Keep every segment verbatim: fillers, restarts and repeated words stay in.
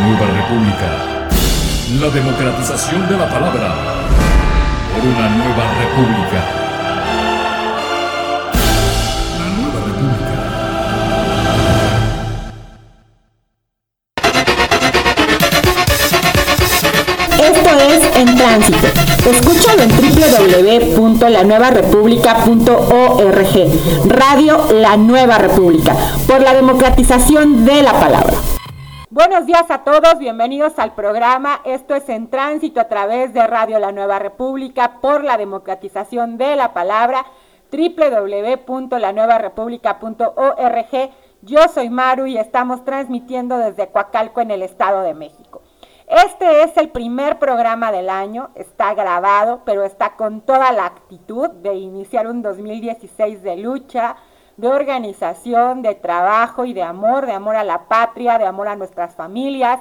nueva república. La democratización de la palabra por una nueva república. La nueva república. Esto es En Tránsito. Escúchalo en doble u doble u doble u punto la nueva república punto org. Radio La Nueva República, por la democratización de la palabra. Buenos días a todos, bienvenidos al programa. Esto es En Tránsito a través de Radio La Nueva República por la democratización de la palabra, doble u doble u doble u punto la nueva república punto org. Yo soy Maru y estamos transmitiendo desde Coacalco en el Estado de México. Este es el primer programa del año, está grabado, pero está con toda la actitud de iniciar un dos mil dieciséis de lucha, de organización, de trabajo y de amor, de amor a la patria, de amor a nuestras familias,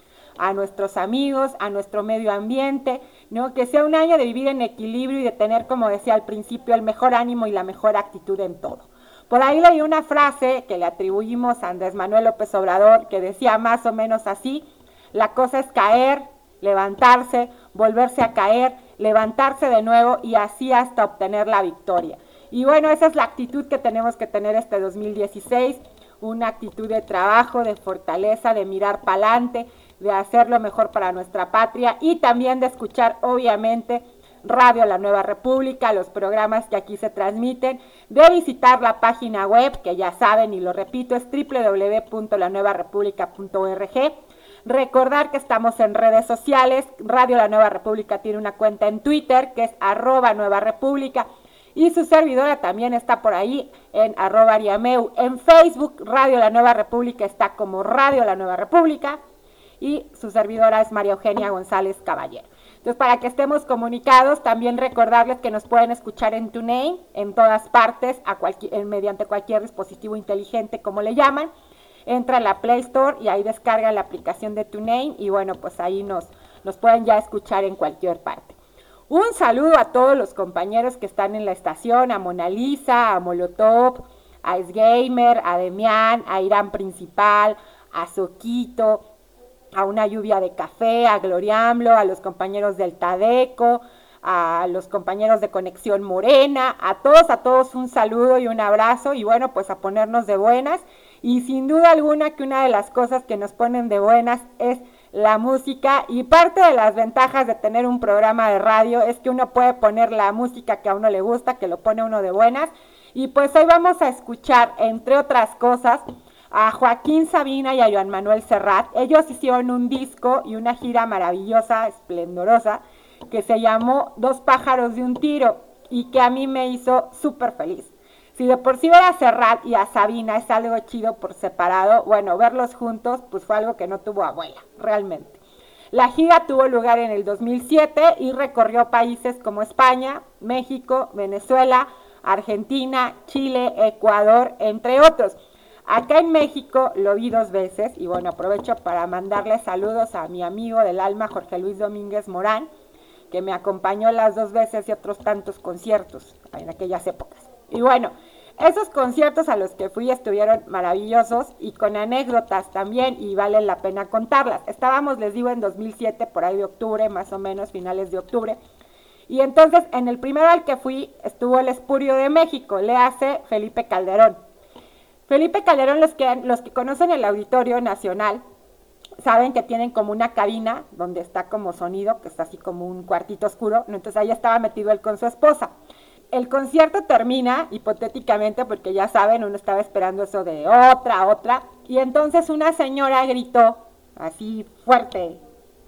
a nuestros amigos, a nuestro medio ambiente, ¿no? Que sea un año de vivir en equilibrio y de tener, como decía al principio, el mejor ánimo y la mejor actitud en todo. Por ahí leí una frase que le atribuimos a Andrés Manuel López Obrador que decía más o menos así: la cosa es caer, levantarse, volverse a caer, levantarse de nuevo y así hasta obtener la victoria. Y bueno, esa es la actitud que tenemos que tener este dos mil dieciséis, una actitud de trabajo, de fortaleza, de mirar para adelante, de hacer lo mejor para nuestra patria y también de escuchar, obviamente, Radio La Nueva República, los programas que aquí se transmiten, de visitar la página web, que ya saben y lo repito, es doble u doble u doble u punto la nueva república punto org. Recordar que estamos en redes sociales. Radio La Nueva República tiene una cuenta en Twitter que es arroba Nueva República y su servidora también está por ahí en arroba Ariameu. En Facebook, Radio La Nueva República está como Radio La Nueva República y su servidora es María Eugenia González Caballero. Entonces, para que estemos comunicados, también recordarles que nos pueden escuchar en TuneIn, en todas partes, a cualquier, mediante cualquier dispositivo inteligente, como le llaman. Entra a la Play Store y ahí descarga la aplicación de TuneIn y bueno, pues ahí nos, nos pueden ya escuchar en cualquier parte. Un saludo a todos los compañeros que están en la estación, a Mona Lisa, a Molotov, a Sgamer, a Demián, a Irán Principal, a Soquito, a Una Lluvia de Café, a Gloriamlo, a los compañeros del Tadeco, a los compañeros de Conexión Morena, a todos, a todos un saludo y un abrazo y bueno, pues a ponernos de buenas. Y sin duda alguna que una de las cosas que nos ponen de buenas es la música, y parte de las ventajas de tener un programa de radio es que uno puede poner la música que a uno le gusta, que lo pone uno de buenas. Y pues hoy vamos a escuchar, entre otras cosas, a Joaquín Sabina y a Joan Manuel Serrat. Ellos hicieron un disco y una gira maravillosa, esplendorosa, que se llamó Dos pájaros de un tiro y que a mí me hizo súper feliz. Si de por sí ver a Serrat y a Sabina es algo chido por separado, bueno, verlos juntos pues fue algo que no tuvo abuela, realmente. La gira tuvo lugar en el dos mil siete y recorrió países como España, México, Venezuela, Argentina, Chile, Ecuador, entre otros. Acá en México lo vi dos veces y bueno, aprovecho para mandarle saludos a mi amigo del alma, Jorge Luis Domínguez Morán, que me acompañó las dos veces y otros tantos conciertos en aquellas épocas. Y bueno, esos conciertos a los que fui estuvieron maravillosos y con anécdotas también y vale la pena contarlas. Estábamos, les digo, en dos mil siete, por ahí de octubre, más o menos, finales de octubre. Y entonces, en el primero al que fui estuvo el Espurio de México, le hace Felipe Calderón. Felipe Calderón, los que, los que conocen el Auditorio Nacional, saben que tienen como una cabina donde está como sonido, que está así como un cuartito oscuro, entonces ahí estaba metido él con su esposa. El concierto termina, hipotéticamente, porque ya saben, uno estaba esperando eso de otra, otra, y entonces una señora gritó, así fuerte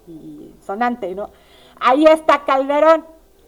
y sonante, ¿no? Ahí está Calderón.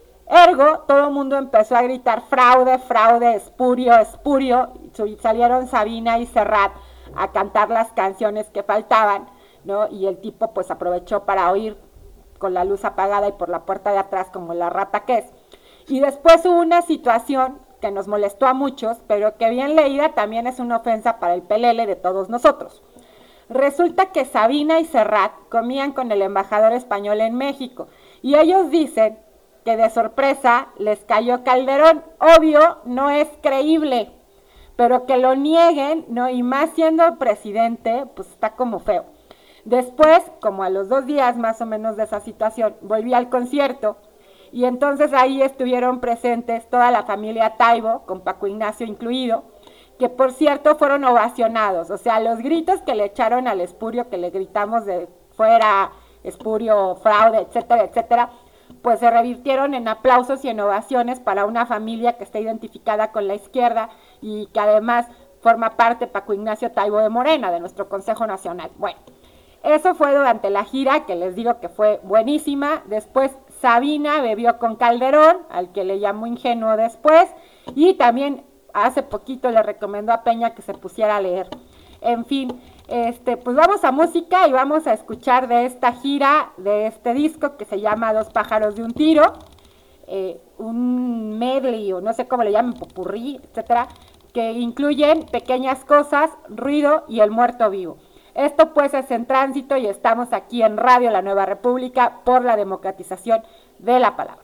Ergo, todo el mundo empezó a gritar fraude, fraude, espurio, espurio, y salieron Sabina y Serrat a cantar las canciones que faltaban, ¿no? Y el tipo pues aprovechó para oír con la luz apagada y por la puerta de atrás como la rata que es. Y después hubo una situación que nos molestó a muchos, pero que bien leída también es una ofensa para el pelele de todos nosotros. Resulta que Sabina y Serrat comían con el embajador español en México y ellos dicen que de sorpresa les cayó Calderón. Obvio, no es creíble, pero que lo nieguen, ¿no? Y más siendo el presidente, pues está como feo. Después, como a los dos días más o menos de esa situación, volví al concierto y entonces ahí estuvieron presentes toda la familia Taibo, con Paco Ignacio incluido, que por cierto fueron ovacionados, o sea, los gritos que le echaron al espurio, que le gritamos de fuera, espurio, fraude, etcétera, etcétera, pues se revirtieron en aplausos y en ovaciones para una familia que está identificada con la izquierda y que además forma parte Paco Ignacio Taibo de Morena, de nuestro Consejo Nacional. Bueno, eso fue durante la gira, que les digo que fue buenísima. Después Sabina bebió con Calderón, al que le llamó ingenuo después, y también hace poquito le recomendó a Peña que se pusiera a leer. En fin, este, pues vamos a música y vamos a escuchar de esta gira, de este disco que se llama Dos pájaros de un tiro, eh, un medley o no sé cómo le llaman, popurrí, etcétera, que incluyen Pequeñas Cosas, Ruido y El Muerto Vivo. Esto pues es En Tránsito y estamos aquí en Radio La Nueva República por la democratización de la palabra.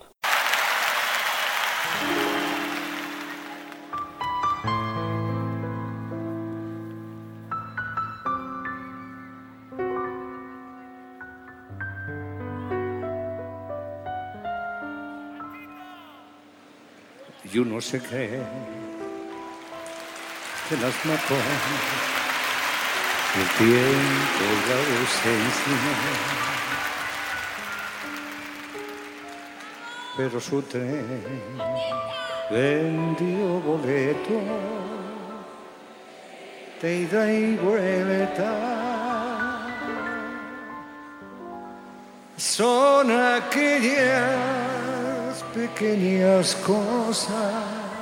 Yo no sé qué que las mató, el tiempo y la ausencia, pero su tren vendió boleto de ida y vuelta. Son aquellas pequeñas cosas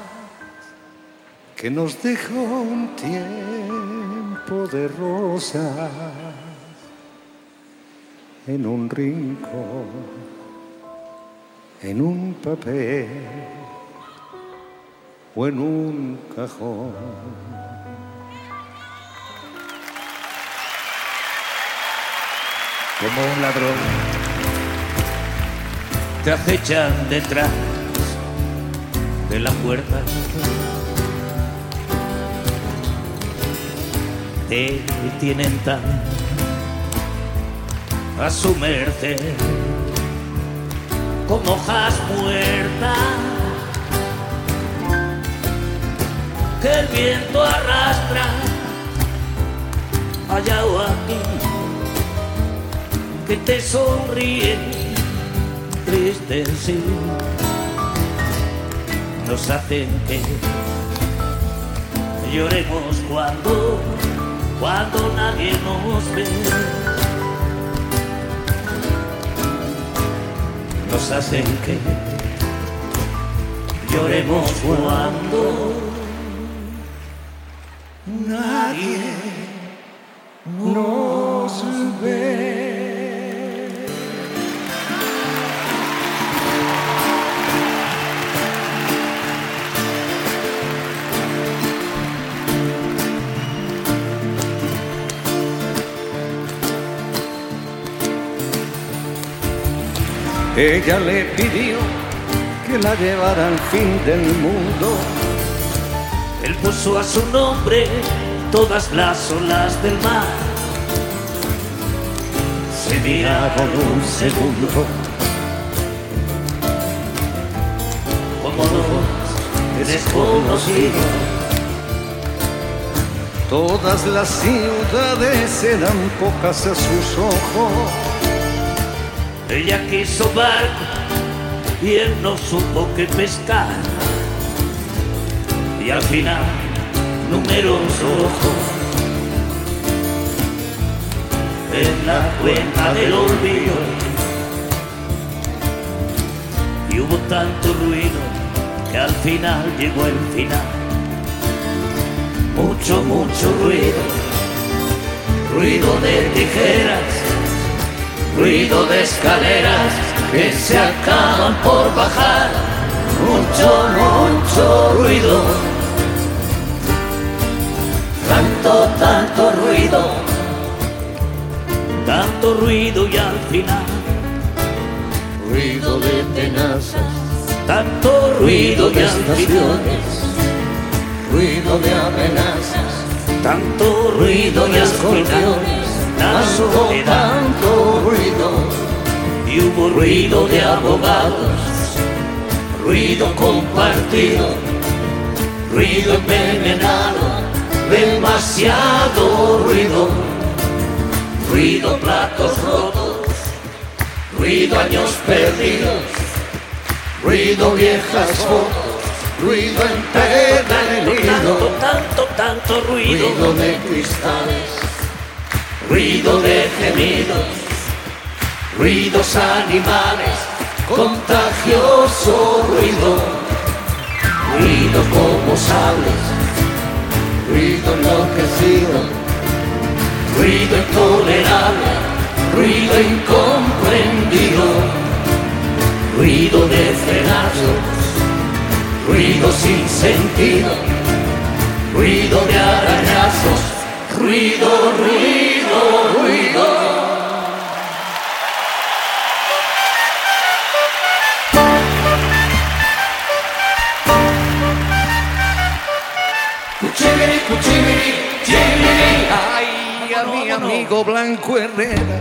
que nos dejó un tiempo de rosas en un rincón, en un papel o en un cajón. Como un ladrón te acechan detrás de la puerta, te tienen tan a su merced como hojas muertas que el viento arrastra allá o aquí, que te sonríen tristes sí, nos hacen que lloremos cuando cuando nadie nos ve, nos hacen que lloremos cuando nadie nos ve. Ella le pidió que la llevara al fin del mundo. Él puso a su nombre todas las olas del mar. Se miraron un segundo como dos desconocidos. Todas las ciudades eran pocas a sus ojos. Ella quiso barco y él no supo qué pescar, y al final números rojos en la cuenta del olvido. Y hubo tanto ruido que al final llegó el final. Mucho, mucho ruido, ruido de tijeras, ruido de escaleras que se acaban por bajar. Mucho, mucho ruido, tanto, tanto ruido, tanto ruido y al final Ruido de tenazas, tanto ruido y al final ruido de amenazas, tanto ruido y al final la soledad, tanto ruido, y hubo ruido de abogados, ruido compartido, ruido envenenado, demasiado ruido, ruido platos rotos, ruido años perdidos, ruido viejas fotos, ruido empedernido, tanto, tanto, tanto ruido, ruido de cristales, ruido de gemidos, ruidos animales, contagioso ruido, ruido como sables, ruido enloquecido, ruido intolerable, ruido incomprendido, ruido de frenazos, ruido sin sentido, ruido de arañazos, ruido, ruido, ruido. Cuchibiri, cuchibiri, chibiri. ay, a mi amigo Blanco Herrera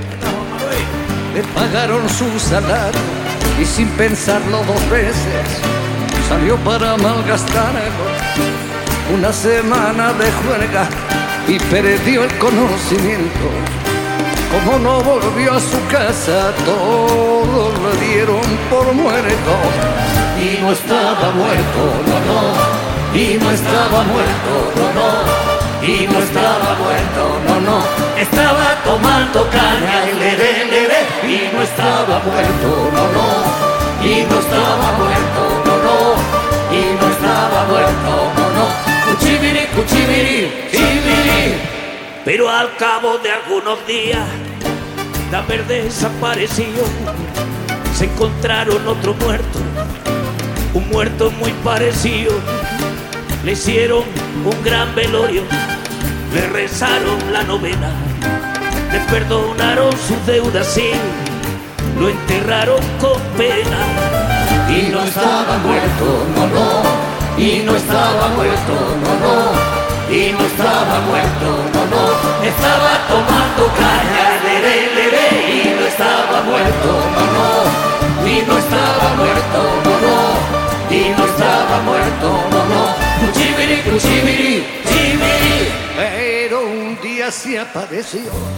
le pagaron su salario y sin pensarlo dos veces salió para malgastarlo. Una semana de juerga y perdió el conocimiento. Como no volvió a su casa, todos le dieron por muerto. Y no estaba muerto, no, no. Y no estaba muerto, no, no. Y no estaba muerto, no, no. Estaba tomando caña, y le de, le de. Y no estaba muerto, no, no. Y no estaba muerto, no, no. Y no estaba muerto, no, no. Cuchibiri, cuchibiri, chibiri. Pero al cabo de algunos días, de haber desaparecido, se encontraron otro muerto, un muerto muy parecido. Le hicieron un gran velorio, le rezaron la novena, le perdonaron sus deudas, sí, lo enterraron con pena. Y no estaba muerto, no, no. Y no estaba muerto, no, no. Y no estaba muerto, no, no. Estaba tomando caña, le, le, le, le. Y no estaba muerto, no, no. Y no estaba muerto, no, no. Y no estaba muerto, no, no. Cuchibiri, cuchibiri, chibiri. Pero un día se apareció,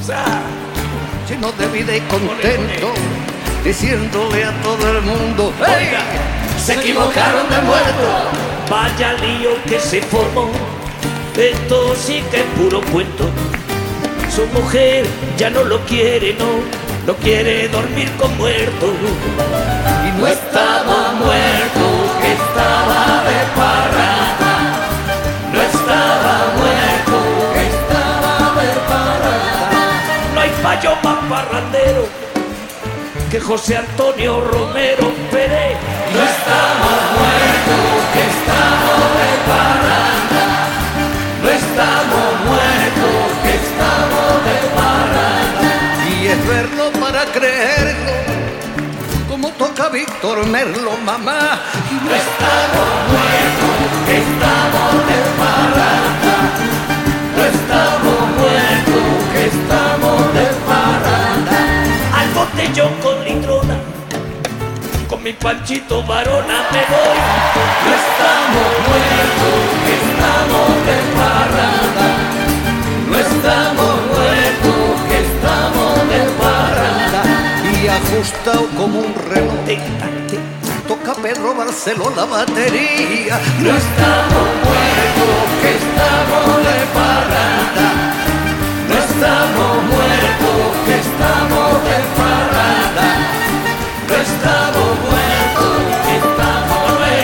lleno de vida y contento, diciéndole a todo el mundo: Oiga, se equivocaron de muerto. Vaya lío que se formó, esto sí que es puro cuento. Su mujer ya no lo quiere, no, no quiere dormir con muertos. Y no estaba muerto, que estaba de parranda. No estaba muerto, que estaba de parranda. No hay payo más parrandero que José Antonio Romero Pérez. No estamos muertos, que estamos de parranda. No estamos muertos, que estamos de parranda. y es verlo para creerlo, como toca Víctor Merlo, mamá. Y no estamos muertos, que estamos de parranda. No estamos muertos, que estamos de parranda. Al botellón con litrona, con mi Panchito Varona me voy. No estamos muertos, que estamos de parranda. No estamos muertos, que estamos de parranda. Y ajustado como un reloj, Tic-tac, tic-tac. toca Pedro Barceló la batería. No estamos muertos, que estamos de parranda. No estamos muertos, que estamos de parranda. No estamos muertos, que estamos de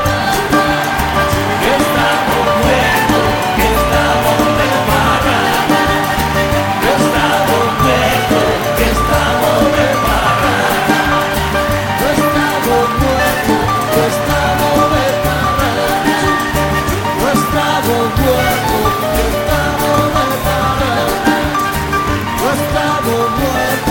que estamos muertos, que estamos de parranda. No estamos muertos, que estamos de parranda. No estamos muertos, que estamos de parranda. No estamos muertos, que estamos de parranda. No estamos muertos.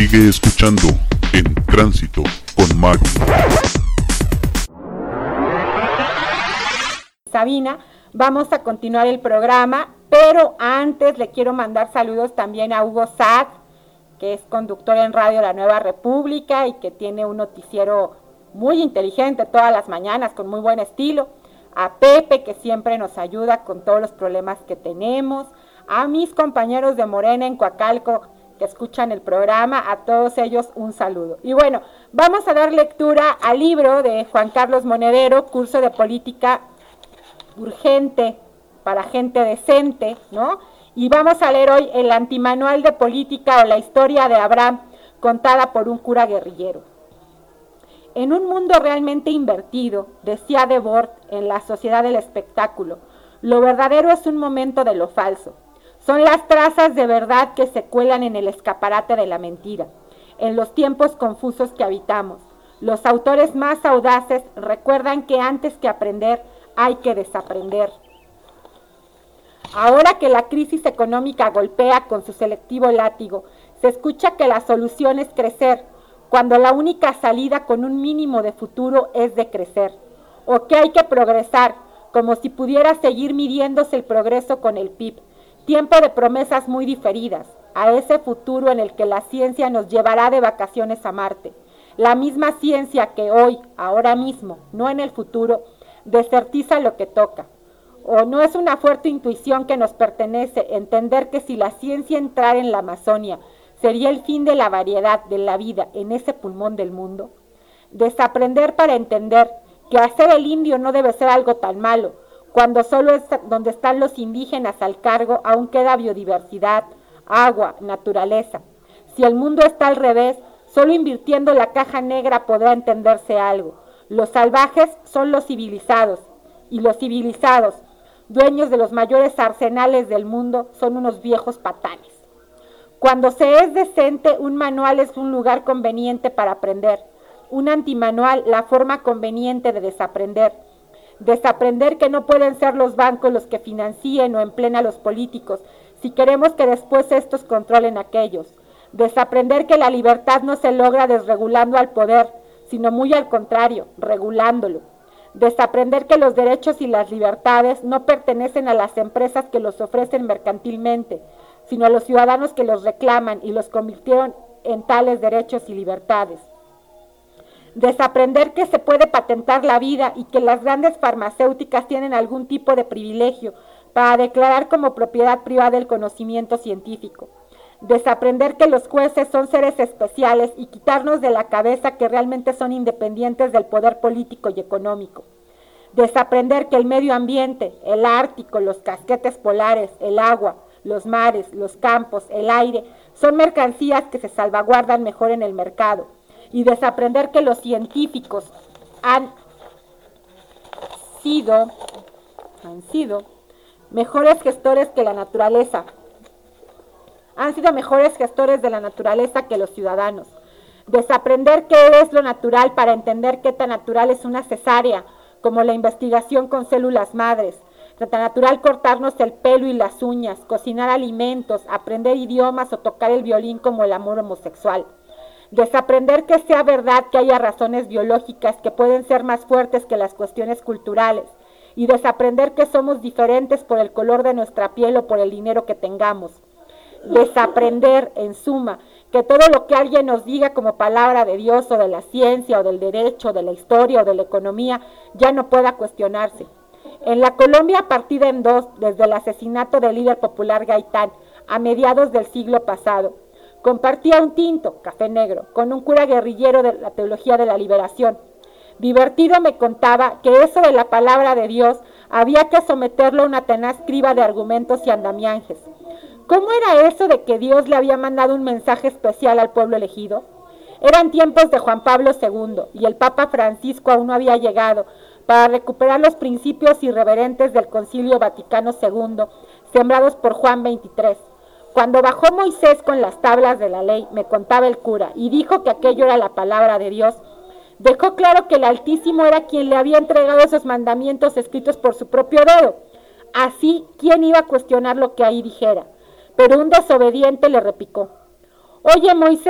Sigue escuchando En Tránsito con Maru. Sabina, vamos a continuar el programa, pero antes le quiero mandar saludos también a Hugo Saad, que es conductor en Radio La Nueva República y que tiene un noticiero muy inteligente todas las mañanas, con muy buen estilo. A Pepe, que siempre nos ayuda con todos los problemas que tenemos. A mis compañeros de Morena en Coacalco, que escuchan el programa, a todos ellos un saludo. Y bueno, vamos a dar lectura al libro de Juan Carlos Monedero, Curso de Política Urgente para Gente Decente, ¿no? Y vamos a leer hoy el Antimanual de Política o la historia de Abraham, contada por un cura guerrillero. En un mundo realmente invertido, decía Debord en La Sociedad del Espectáculo, lo verdadero es un momento de lo falso. Son las trazas de verdad que se cuelan en el escaparate de la mentira. En los tiempos confusos que habitamos, los autores más audaces recuerdan que antes que aprender hay que desaprender. Ahora que la crisis económica golpea con su selectivo látigo, se escucha que la solución es crecer, cuando la única salida con un mínimo de futuro es decrecer, o que hay que progresar, como si pudiera seguir midiéndose el progreso con el P I B, tiempo de promesas muy diferidas, a ese futuro en el que la ciencia nos llevará de vacaciones a Marte, la misma ciencia que hoy, ahora mismo, no en el futuro, desertiza lo que toca. ¿O no es una fuerte intuición que nos pertenece entender que si la ciencia entrara en la Amazonia, sería el fin de la variedad de la vida en ese pulmón del mundo? Desaprender para entender que hacer el indio no debe ser algo tan malo, cuando solo es donde están los indígenas al cargo aún queda biodiversidad, agua, naturaleza. Si el mundo está al revés, solo invirtiendo la caja negra podrá entenderse algo. Los salvajes son los civilizados, y los civilizados, dueños de los mayores arsenales del mundo, son unos viejos patanes. Cuando se es decente, un manual es un lugar conveniente para aprender, un antimanual la forma conveniente de desaprender. Desaprender que no pueden ser los bancos los que financien o empleen a los políticos, si queremos que después estos controlen a aquellos. Desaprender que la libertad no se logra desregulando al poder, sino muy al contrario, regulándolo. Desaprender que los derechos y las libertades no pertenecen a las empresas que los ofrecen mercantilmente, sino a los ciudadanos que los reclaman y los convirtieron en tales derechos y libertades. Desaprender que se puede patentar la vida y que las grandes farmacéuticas tienen algún tipo de privilegio para declarar como propiedad privada el conocimiento científico. Desaprender que los jueces son seres especiales y quitarnos de la cabeza que realmente son independientes del poder político y económico. Desaprender que el medio ambiente, el Ártico, los casquetes polares, el agua, los mares, los campos, el aire, son mercancías que se salvaguardan mejor en el mercado. Y desaprender que los científicos han sido, han sido mejores gestores que la naturaleza, han sido mejores gestores de la naturaleza que los ciudadanos. Desaprender qué es lo natural para entender qué tan natural es una cesárea, como la investigación con células madres, qué tan natural cortarnos el pelo y las uñas, cocinar alimentos, aprender idiomas o tocar el violín como el amor homosexual. Desaprender que sea verdad que haya razones biológicas que pueden ser más fuertes que las cuestiones culturales y desaprender que somos diferentes por el color de nuestra piel o por el dinero que tengamos. Desaprender, en suma, que todo lo que alguien nos diga como palabra de Dios o de la ciencia o del derecho, de la historia o de la economía ya no pueda cuestionarse. En la Colombia partida en dos desde el asesinato del líder popular Gaitán a mediados del siglo pasado, compartía un tinto, café negro, con un cura guerrillero de la teología de la liberación. Divertido me contaba que eso de la palabra de Dios había que someterlo a una tenaz criba de argumentos y andamiajes. ¿Cómo era eso de que Dios le había mandado un mensaje especial al pueblo elegido? Eran tiempos de Juan Pablo segundo y el Papa Francisco aún no había llegado para recuperar los principios irreverentes del Concilio Vaticano segundo, sembrados por Juan veintitrés. Cuando bajó Moisés con las tablas de la ley, me contaba el cura, y dijo que aquello era la palabra de Dios, dejó claro que el Altísimo era quien le había entregado esos mandamientos escritos por su propio dedo. Así, ¿quién iba a cuestionar lo que ahí dijera? Pero un desobediente le replicó: Oye, Moisés,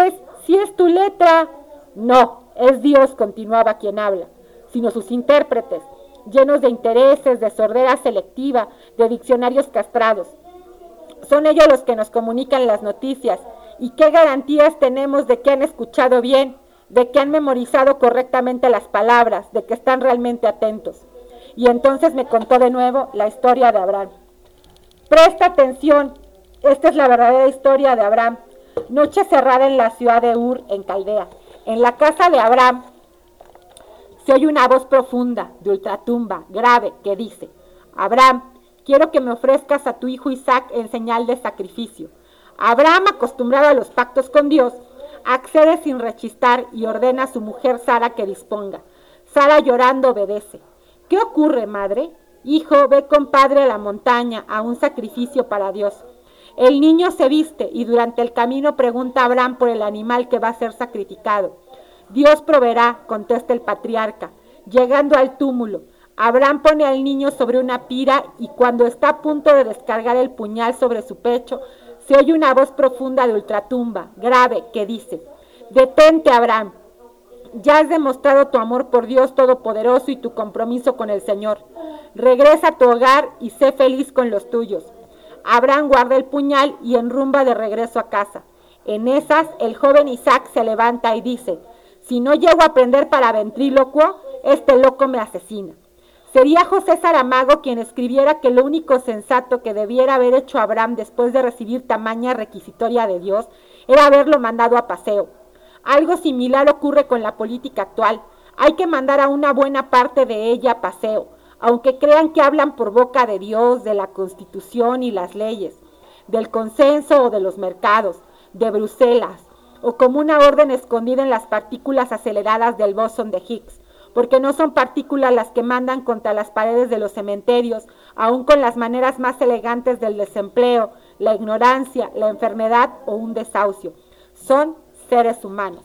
si es tu letra. No, es Dios, continuaba quien habla, sino sus intérpretes, llenos de intereses, de sordera selectiva, de diccionarios castrados. Son ellos los que nos comunican las noticias. ¿Y qué garantías tenemos de que han escuchado bien, de que han memorizado correctamente las palabras, de que están realmente atentos? Y entonces me contó de nuevo la historia de Abraham. Presta atención, esta es la verdadera historia de Abraham. Noche cerrada en la ciudad de Ur, en Caldea. En la casa de Abraham se oye una voz profunda, de ultratumba, grave, que dice: Abraham, quiero que me ofrezcas a tu hijo Isaac en señal de sacrificio. Abraham, acostumbrado a los pactos con Dios, accede sin rechistar y ordena a su mujer Sara que disponga. Sara, llorando, obedece. ¿Qué ocurre, madre? Hijo, ve con padre a la montaña, a un sacrificio para Dios. El niño se viste y durante el camino pregunta a Abraham por el animal que va a ser sacrificado. Dios proveerá, contesta el patriarca. Llegando al túmulo, Abraham pone al niño sobre una pira y cuando está a punto de descargar el puñal sobre su pecho, se oye una voz profunda de ultratumba, grave, que dice: Detente, Abraham. Ya has demostrado tu amor por Dios Todopoderoso y tu compromiso con el Señor. Regresa a tu hogar y sé feliz con los tuyos. Abraham guarda el puñal y enrumba de regreso a casa. En esas, el joven Isaac se levanta y dice: Si no llego a aprender para ventrílocuo, este loco me asesina. Sería José Saramago quien escribiera que lo único sensato que debiera haber hecho Abraham después de recibir tamaña requisitoria de Dios era haberlo mandado a paseo. Algo similar ocurre con la política actual. Hay que mandar a una buena parte de ella a paseo, aunque crean que hablan por boca de Dios, de la Constitución y las leyes, del consenso o de los mercados, de Bruselas, o como una orden escondida en las partículas aceleradas del bosón de Higgs, porque no son partículas las que mandan contra las paredes de los cementerios, aun con las maneras más elegantes del desempleo, la ignorancia, la enfermedad o un desahucio. Son seres humanos.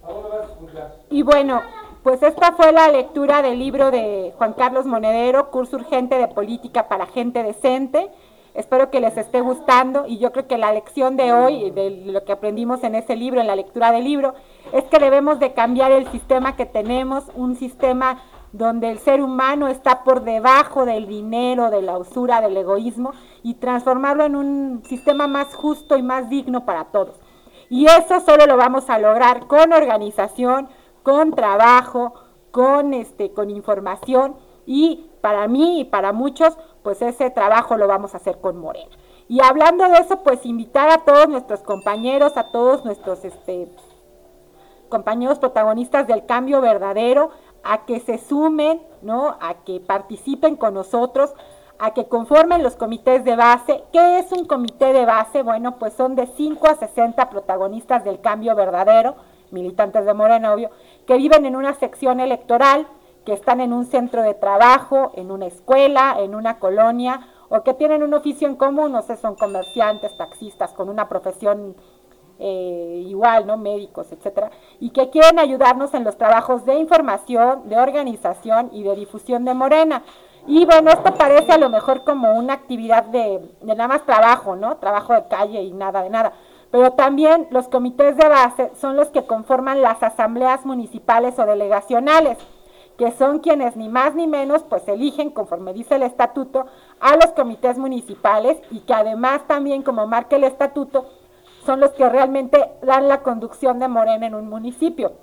Y bueno, pues esta fue la lectura del libro de Juan Carlos Monedero, Curso Urgente de Política para Gente Decente. Espero que les esté gustando y yo creo que la lección de hoy, de lo que aprendimos en ese libro, en la lectura del libro, es que debemos de cambiar el sistema que tenemos, un sistema donde el ser humano está por debajo del dinero, de la usura, del egoísmo, y transformarlo en un sistema más justo y más digno para todos. Y eso solo lo vamos a lograr con organización, con trabajo, con, este, con información, y para mí y para muchos, pues ese trabajo lo vamos a hacer con Morena. Y hablando de eso, pues invitar a todos nuestros compañeros, a todos nuestros este, compañeros protagonistas del cambio verdadero, a que se sumen, ¿no? A que participen con nosotros, a que conformen los comités de base. ¿Qué es un comité de base? Bueno, pues son de cinco a sesenta protagonistas del cambio verdadero, militantes de Morena, obvio, que viven en una sección electoral, que están en un centro de trabajo, en una escuela, en una colonia, o que tienen un oficio en común, no sé, son comerciantes, taxistas, con una profesión eh, igual, ¿no? Médicos, etcétera, y que quieren ayudarnos en los trabajos de información, de organización y de difusión de Morena. Y bueno, esto parece a lo mejor como una actividad de, de nada más trabajo, ¿no? Trabajo de calle y nada de nada. Pero también los comités de base son los que conforman las asambleas municipales o delegacionales, que son quienes ni más ni menos pues eligen, conforme dice el estatuto, a los comités municipales y que además también, como marca el estatuto, son los que realmente dan la conducción de Morena en un municipio.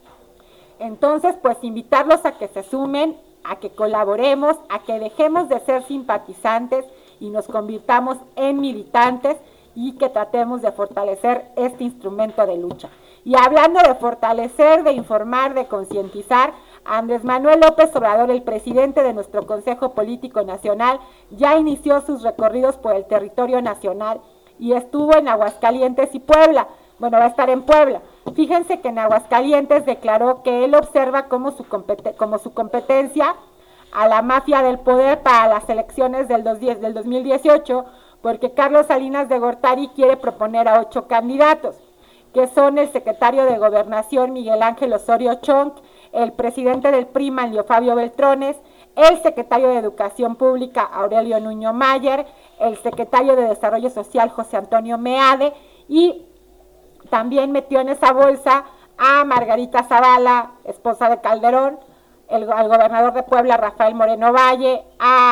Entonces, pues invitarlos a que se sumen, a que colaboremos, a que dejemos de ser simpatizantes y nos convirtamos en militantes y que tratemos de fortalecer este instrumento de lucha. Y hablando de fortalecer, de informar, de concientizar, Andrés Manuel López Obrador, el presidente de nuestro Consejo Político Nacional, ya inició sus recorridos por el territorio nacional y estuvo en Aguascalientes y Puebla. Bueno, va a estar en Puebla. Fíjense que en Aguascalientes declaró que él observa como su, competen- como su competencia a la mafia del poder para las elecciones del, dos mil dieciocho, porque Carlos Salinas de Gortari quiere proponer a ocho candidatos, que son el secretario de Gobernación Miguel Ángel Osorio Chong, el presidente del P R I, Manlio Fabio Beltrones, el secretario de Educación Pública Aurelio Nuño Mayer, el secretario de Desarrollo Social José Antonio Meade y también metió en esa bolsa a Margarita Zavala, esposa de Calderón, el, al gobernador de Puebla, Rafael Moreno Valle,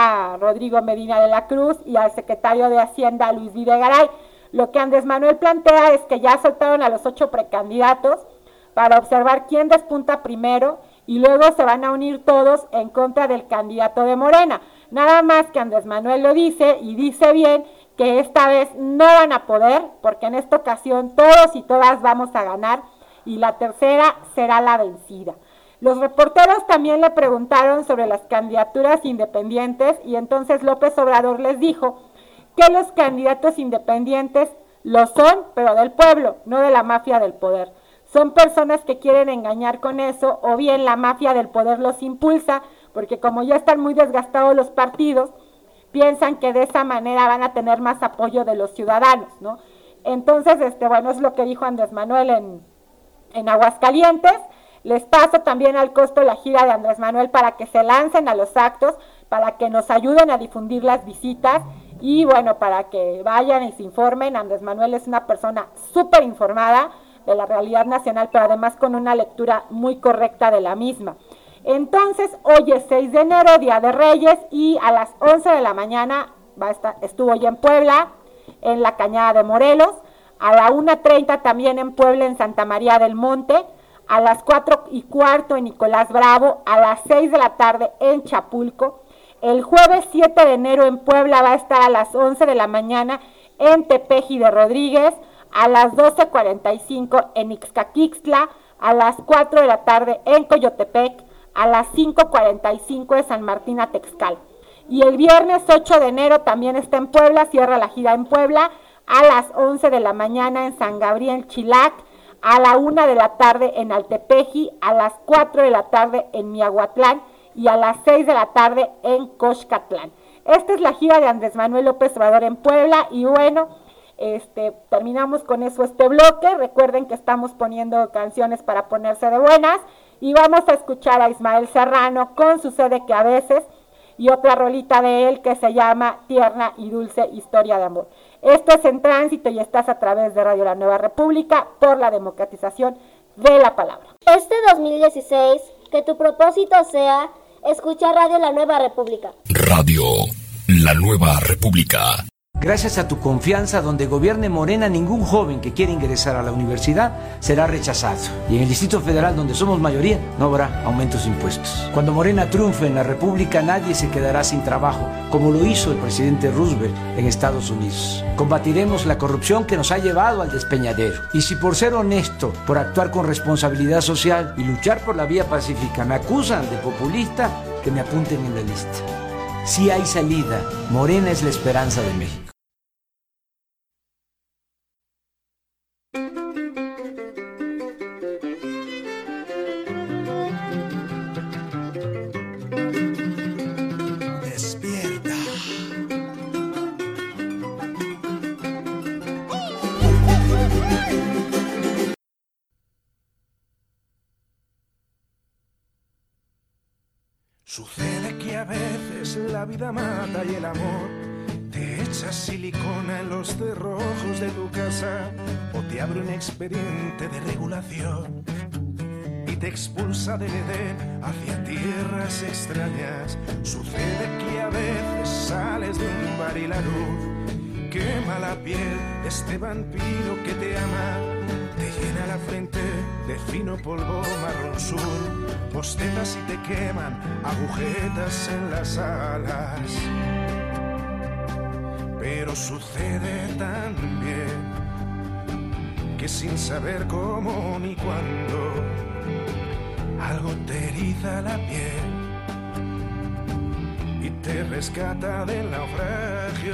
a Rodrigo Medina de la Cruz y al secretario de Hacienda, Luis Videgaray. Lo que Andrés Manuel plantea es que ya soltaron a los ocho precandidatos para observar quién despunta primero y luego se van a unir todos en contra del candidato de Morena. Nada más que Andrés Manuel lo dice y dice bien que esta vez no van a poder, porque en esta ocasión todos y todas vamos a ganar y la tercera será la vencida. Los reporteros también le preguntaron sobre las candidaturas independientes y entonces López Obrador les dijo que los candidatos independientes lo son, pero del pueblo, no de la mafia del poder. Son personas que quieren engañar con eso, o bien la mafia del poder los impulsa, porque como ya están muy desgastados los partidos, piensan que de esa manera van a tener más apoyo de los ciudadanos, ¿no? Entonces, este, bueno, es lo que dijo Andrés Manuel en, en Aguascalientes. Les paso también al costo la gira de Andrés Manuel para que se lancen a los actos, para que nos ayuden a difundir las visitas y bueno, para que vayan y se informen. Andrés Manuel es una persona súper informada de la realidad nacional, pero además con una lectura muy correcta de la misma. Entonces, hoy es seis de enero, Día de Reyes, y a las once de la mañana va a estar, estuvo ya en Puebla, en la Cañada de Morelos, a la una treinta también en Puebla, en Santa María del Monte, a las cuatro y cuarto en Nicolás Bravo, a las seis de la tarde en Chapulco. El jueves siete de enero en Puebla va a estar a las once de la mañana en Tepeji de Rodríguez, a las doce cuarenta y cinco en Ixcaquixtla, a las cuatro de la tarde en Coyotepec, a las cinco cuarenta y cinco en San Martín Atexcal. Y el viernes ocho de enero también está en Puebla, cierra la gira en Puebla, a las once de la mañana en San Gabriel Chilac, a la una de la tarde en Altepeji, a las cuatro de la tarde en Miahuatlán y a las seis de la tarde en Coxcatlán. Esta es la gira de Andrés Manuel López Obrador en Puebla y bueno, este, terminamos con eso este bloque. Recuerden que estamos poniendo canciones para ponerse de buenas y vamos a escuchar a Ismael Serrano con Sucede que a veces y otra rolita de él que se llama Tierna y Dulce Historia de Amor. Esto es En Tránsito y estás a través de Radio La Nueva República por la democratización de la palabra. Este dos mil dieciséis, que tu propósito sea escuchar Radio La Nueva República. Radio La Nueva República. Gracias a tu confianza, donde gobierne Morena, ningún joven que quiera ingresar a la universidad será rechazado. Y en el Distrito Federal, donde somos mayoría, no habrá aumentos de impuestos. Cuando Morena triunfe en la República, nadie se quedará sin trabajo, como lo hizo el presidente Roosevelt en Estados Unidos. Combatiremos la corrupción que nos ha llevado al despeñadero. Y si por ser honesto, por actuar con responsabilidad social y luchar por la vía pacífica me acusan de populista, que me apunten en la lista. Si hay salida, Morena es la esperanza de México. Sucede que a veces la vida mata y el amor te echa silicona en los cerrojos de tu casa o te abre un expediente de regulación y te expulsa del Edén hacia tierras extrañas. Sucede que a veces sales de un bar y la luz quema la piel de este vampiro que te ama, te llena la frente de fino polvo marrón sur, bostetas y te queman agujetas en las alas. Pero sucede también que sin saber cómo ni cuándo algo te eriza la piel y te rescata del naufragio.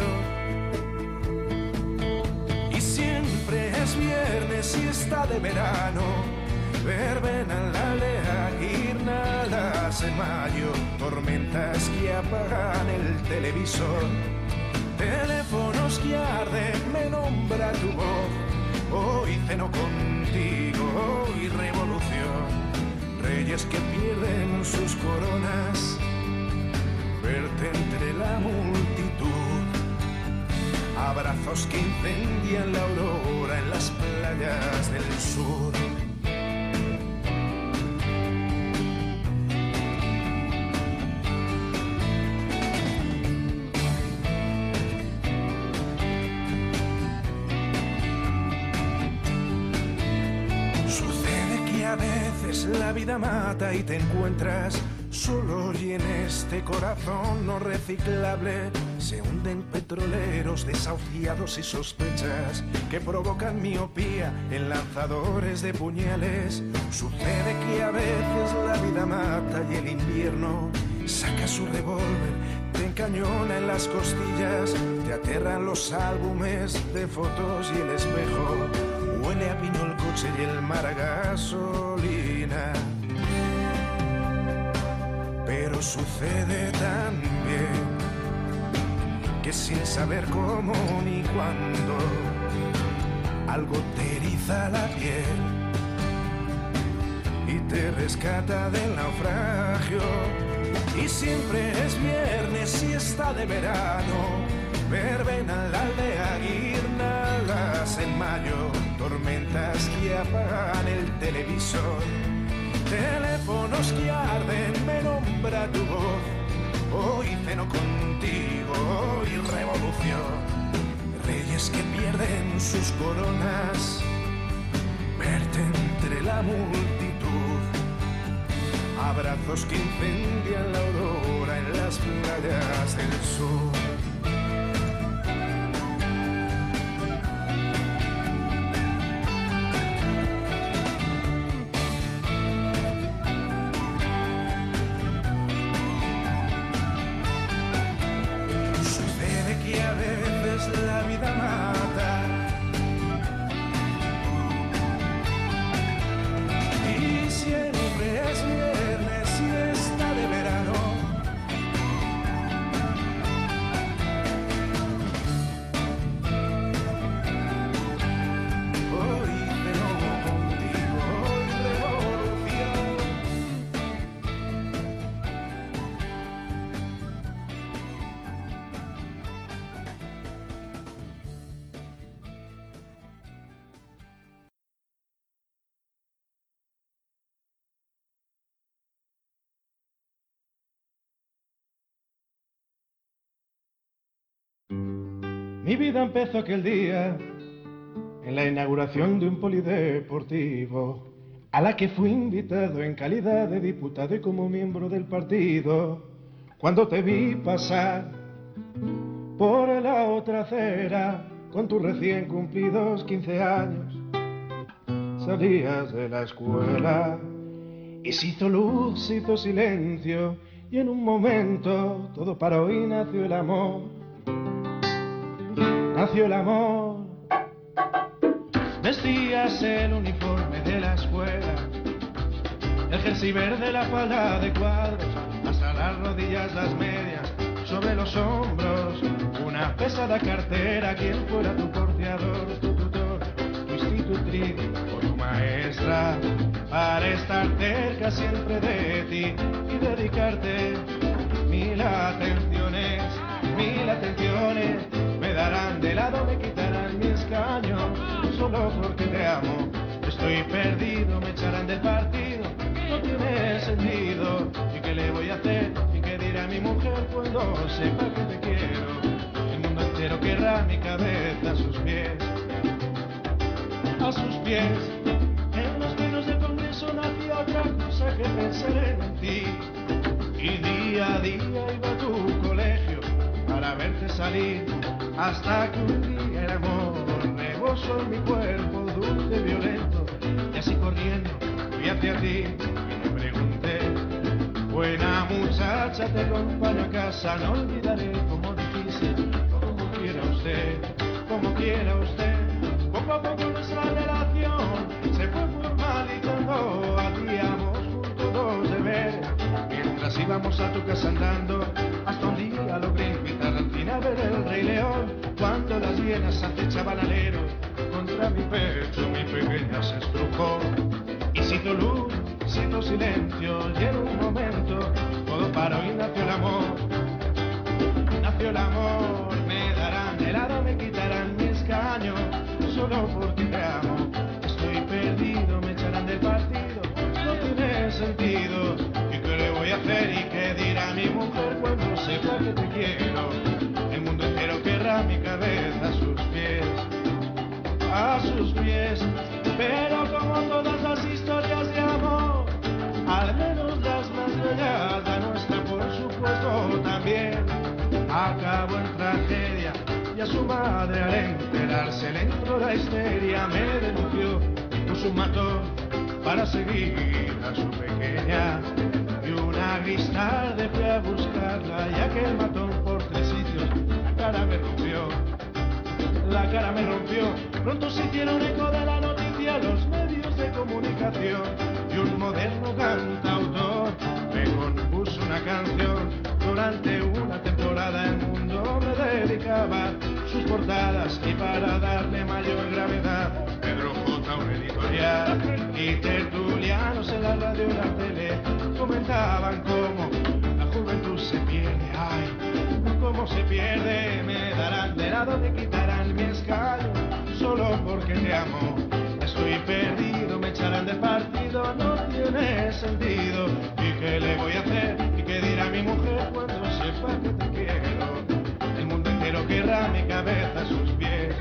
Y siempre es viernes y está de verano, verbena en la aldea, guirnaldas en mayo, tormentas que apagan el televisor, teléfonos que arden, me nombra tu voz, hoy ceno contigo, hoy revolución, reyes que pierden sus coronas, verte entre la multitud, Abrazos que incendian la aurora en las playas del sur. Sucede que a veces la vida mata y te encuentras solo, y en este corazón no reciclable se hunden petroleros desahuciados y sospechas que provocan miopía en lanzadores de puñales. Sucede que a veces la vida mata y el invierno saca su revólver, te encañona en las costillas, te aterran los álbumes de fotos y el espejo huele a pino el coche y el mar a gasolina. Pero sucede también que sin saber cómo ni cuándo algo te eriza la piel y te rescata del naufragio. Y siempre es viernes y está de verano, verbena en la aldea, guirnaldas en mayo, tormentas que apagan el televisor, teléfonos que arden, me nombra tu voz. Hoy ceno contigo, hoy revolución. Reyes que pierden sus coronas, verte entre la multitud. Abrazos que incendian la aurora en las playas del sur. La vida mata y siempre es viernes y está de verano. Hoy ceno contigo, hoy revolución. Mi vida empezó aquel día en la inauguración de un polideportivo a la que fui invitado en calidad de diputado y como miembro del partido. Cuando te vi pasar por la otra acera con tus recién cumplidos quince años, salías de la escuela y se hizo luz, se hizo silencio y en un momento todo paró y nació el amor. Nació el amor. Vestías el uniforme de la escuela, el jersey verde, la falda de cuadros, hasta las rodillas las medias, sobre los hombros una pesada cartera. Quien fuera tu porteador, tu tutor, tu institutriz o tu maestra, para estar cerca siempre de ti y dedicarte mil atenciones, mil atenciones. Me darán de lado, me quitarán mi escaño, solo porque te amo. Estoy perdido, me echarán del partido, no tiene sentido. ¿Y qué le voy a hacer? ¿Y qué dirá mi mujer cuando sepa que te quiero? El mundo entero querrá mi cabeza a sus pies, a sus pies. En los pinos del Congreso nació otra cosa que pensar en ti. Y día a día iba a tu colegio para verte salir, hasta que un día el amor rebosó en mi cuerpo, dulce, violento, y así corriendo fui hacia ti y me pregunté: buena muchacha, te acompaño a casa, no olvidaré como dijiste, como quiera usted, como quiera usted. Poco a poco nuestra relación se fue formalizando, hacíamos juntos los deberes, mientras íbamos a tu casa andando, hasta un día logré invitar al cine a ver El Rey León, cuando las hienas acechaban aleros contra mi pecho, mi pequeña se estrujó y se hizo luz, se hizo silencio, y en un momento todo paró y nació el amor. Nació el amor, me darán helado, me quitarán solo porque te amo. Estoy perdido, me echarán del partido, no tiene sentido. ¿Y qué le voy a hacer y qué dirá mi mujer cuando sepa que te quiero? El mundo entero querrá mi cabeza a sus pies, a sus pies. Pero como todas las historias de amor, al menos las más bellas, la nuestra por supuesto también acabó en tragedia. Y a su madre al enterarse le entró la histeria, me denunció, puso un matón para seguir a su pequeña. Y una gris tarde fui a buscarla y aquel matón por tres sitios la cara me rompió, la cara me rompió. Pronto se hicieron eco de la noticia los medios de comunicación y un moderno cantautor me compuso una canción. Durante una temporada el mundo me dedicaba sus portadas y para darle mayor gravedad Pedro J. un editorial y tertulianos en la radio y la tele comentaban cómo la juventud se pierde. Ay, cómo se pierde, me darán de lado, me quitarán mi escaño solo porque te amo. Estoy perdido, me echarán del partido, no tiene sentido. ¿Y qué le voy a hacer? ¿Y qué dirá mi mujer cuando sepa que te quiero? El mundo entero querrá mi cabeza a sus pies,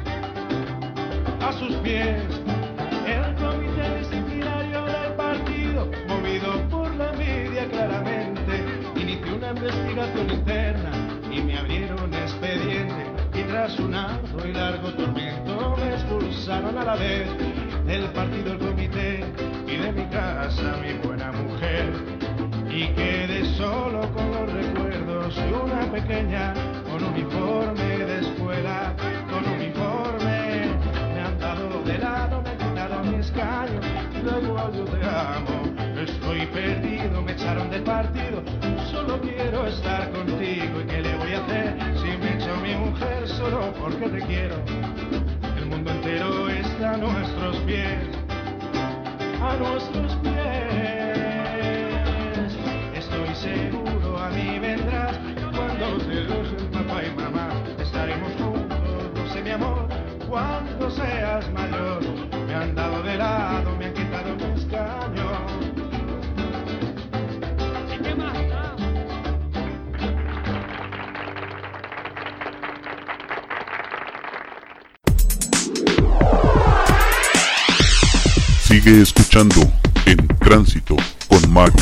a sus pies. El comité disciplinario del partido, movido por la envidia claramente, inició una investigación interna y me abrieron expediente. Y tras un arduo y largo tormento me expulsaron a la vez del partido, el comité y de mi casa mi buena mujer. Y quedé solo con los recuerdos y una pequeña con uniforme de escuela, con uniforme. Me han dado de lado, me han quitado mi escaño, da igual, yo te amo. Estoy perdido, me echaron del partido, solo quiero estar contigo. ¿Y qué le voy a hacer si me echó mi mujer solo porque te quiero? El mundo entero está a nuestros pies, a nuestros pies. Estoy seguro a mí vendrás cuando te dejen papá y mamá. Estaremos juntos, no sé mi amor, cuando seas mayor. Me han dado de lado, me han quitado mi escaño. ¿Y qué más da? Sigue escuchando En Tránsito con Maggie.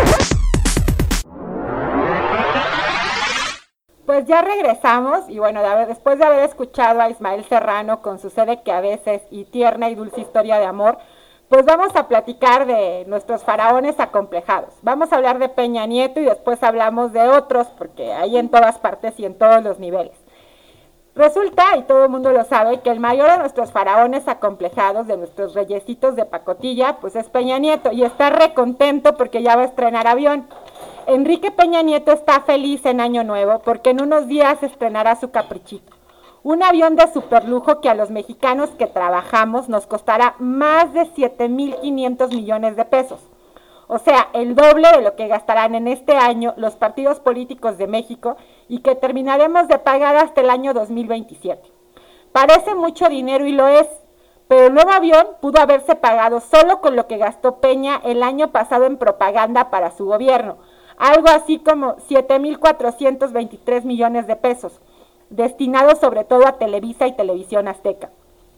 Pues ya regresamos y bueno, de haber, después de haber escuchado a Ismael Serrano con su Sé de que a veces y tierna y dulce historia de amor, pues vamos a platicar de nuestros faraones acomplejados. Vamos a hablar de Peña Nieto y después hablamos de otros, porque hay en todas partes y en todos los niveles. Resulta, y todo el mundo lo sabe, que el mayor de nuestros faraones acomplejados, de nuestros reyesitos de pacotilla, pues es Peña Nieto, y está recontento porque ya va a estrenar avión. Enrique Peña Nieto está feliz en Año Nuevo porque en unos días estrenará su caprichito. Un avión de superlujo que a los mexicanos que trabajamos nos costará más de siete mil quinientos millones de pesos. O sea, el doble de lo que gastarán en este año los partidos políticos de México y que terminaremos de pagar hasta el año dos mil veintisiete. Parece mucho dinero y lo es, pero el nuevo avión pudo haberse pagado solo con lo que gastó Peña el año pasado en propaganda para su gobierno, algo así como siete mil cuatrocientos veintitrés millones de pesos, destinados sobre todo a Televisa y Televisión Azteca.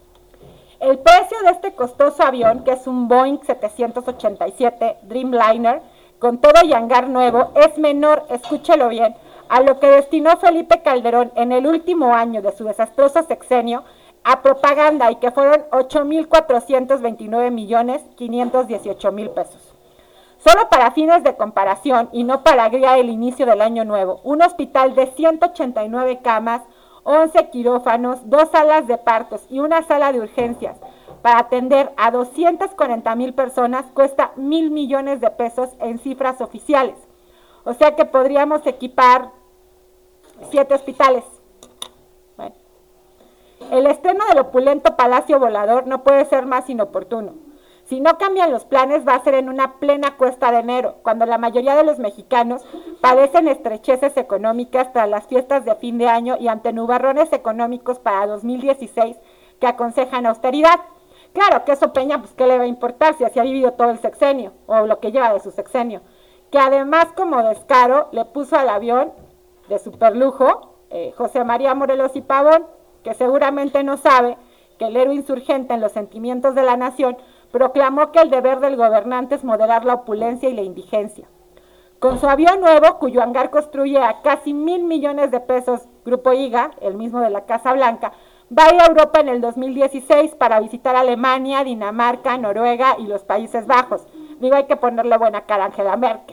El precio de este costoso avión, que es un Boeing setecientos ochenta y siete Dreamliner, con todo y hangar nuevo, es menor, escúchelo bien, a lo que destinó Felipe Calderón en el último año de su desastroso sexenio a propaganda, y que fueron ocho mil cuatrocientos veintinueve millones quinientos dieciocho mil pesos. Solo para fines de comparación y no para guiar el inicio del año nuevo, un hospital de ciento ochenta y nueve camas, once quirófanos, dos salas de partos y una sala de urgencias para atender a doscientas cuarenta mil personas cuesta mil millones de pesos en cifras oficiales. O sea que podríamos equipar siete hospitales. Bueno. El estreno del opulento Palacio Volador no puede ser más inoportuno. Si no cambian los planes, va a ser en una plena cuesta de enero, cuando la mayoría de los mexicanos padecen estrecheces económicas tras las fiestas de fin de año y ante nubarrones económicos para dos mil dieciséis que aconsejan austeridad. Claro que eso Peña, pues qué le va a importar si así ha vivido todo el sexenio, o lo que lleva de su sexenio. Que además, como descaro, le puso al avión de superlujo eh, José María Morelos y Pavón, que seguramente no sabe que el héroe insurgente en los sentimientos de la nación proclamó que el deber del gobernante es moderar la opulencia y la indigencia. Con su avión nuevo, cuyo hangar construye a casi mil millones de pesos, Grupo I G A, el mismo de la Casa Blanca, va a ir a Europa en el dos mil dieciséis para visitar Alemania, Dinamarca, Noruega y los Países Bajos. Digo, hay que ponerle buena cara a Angela Merkel.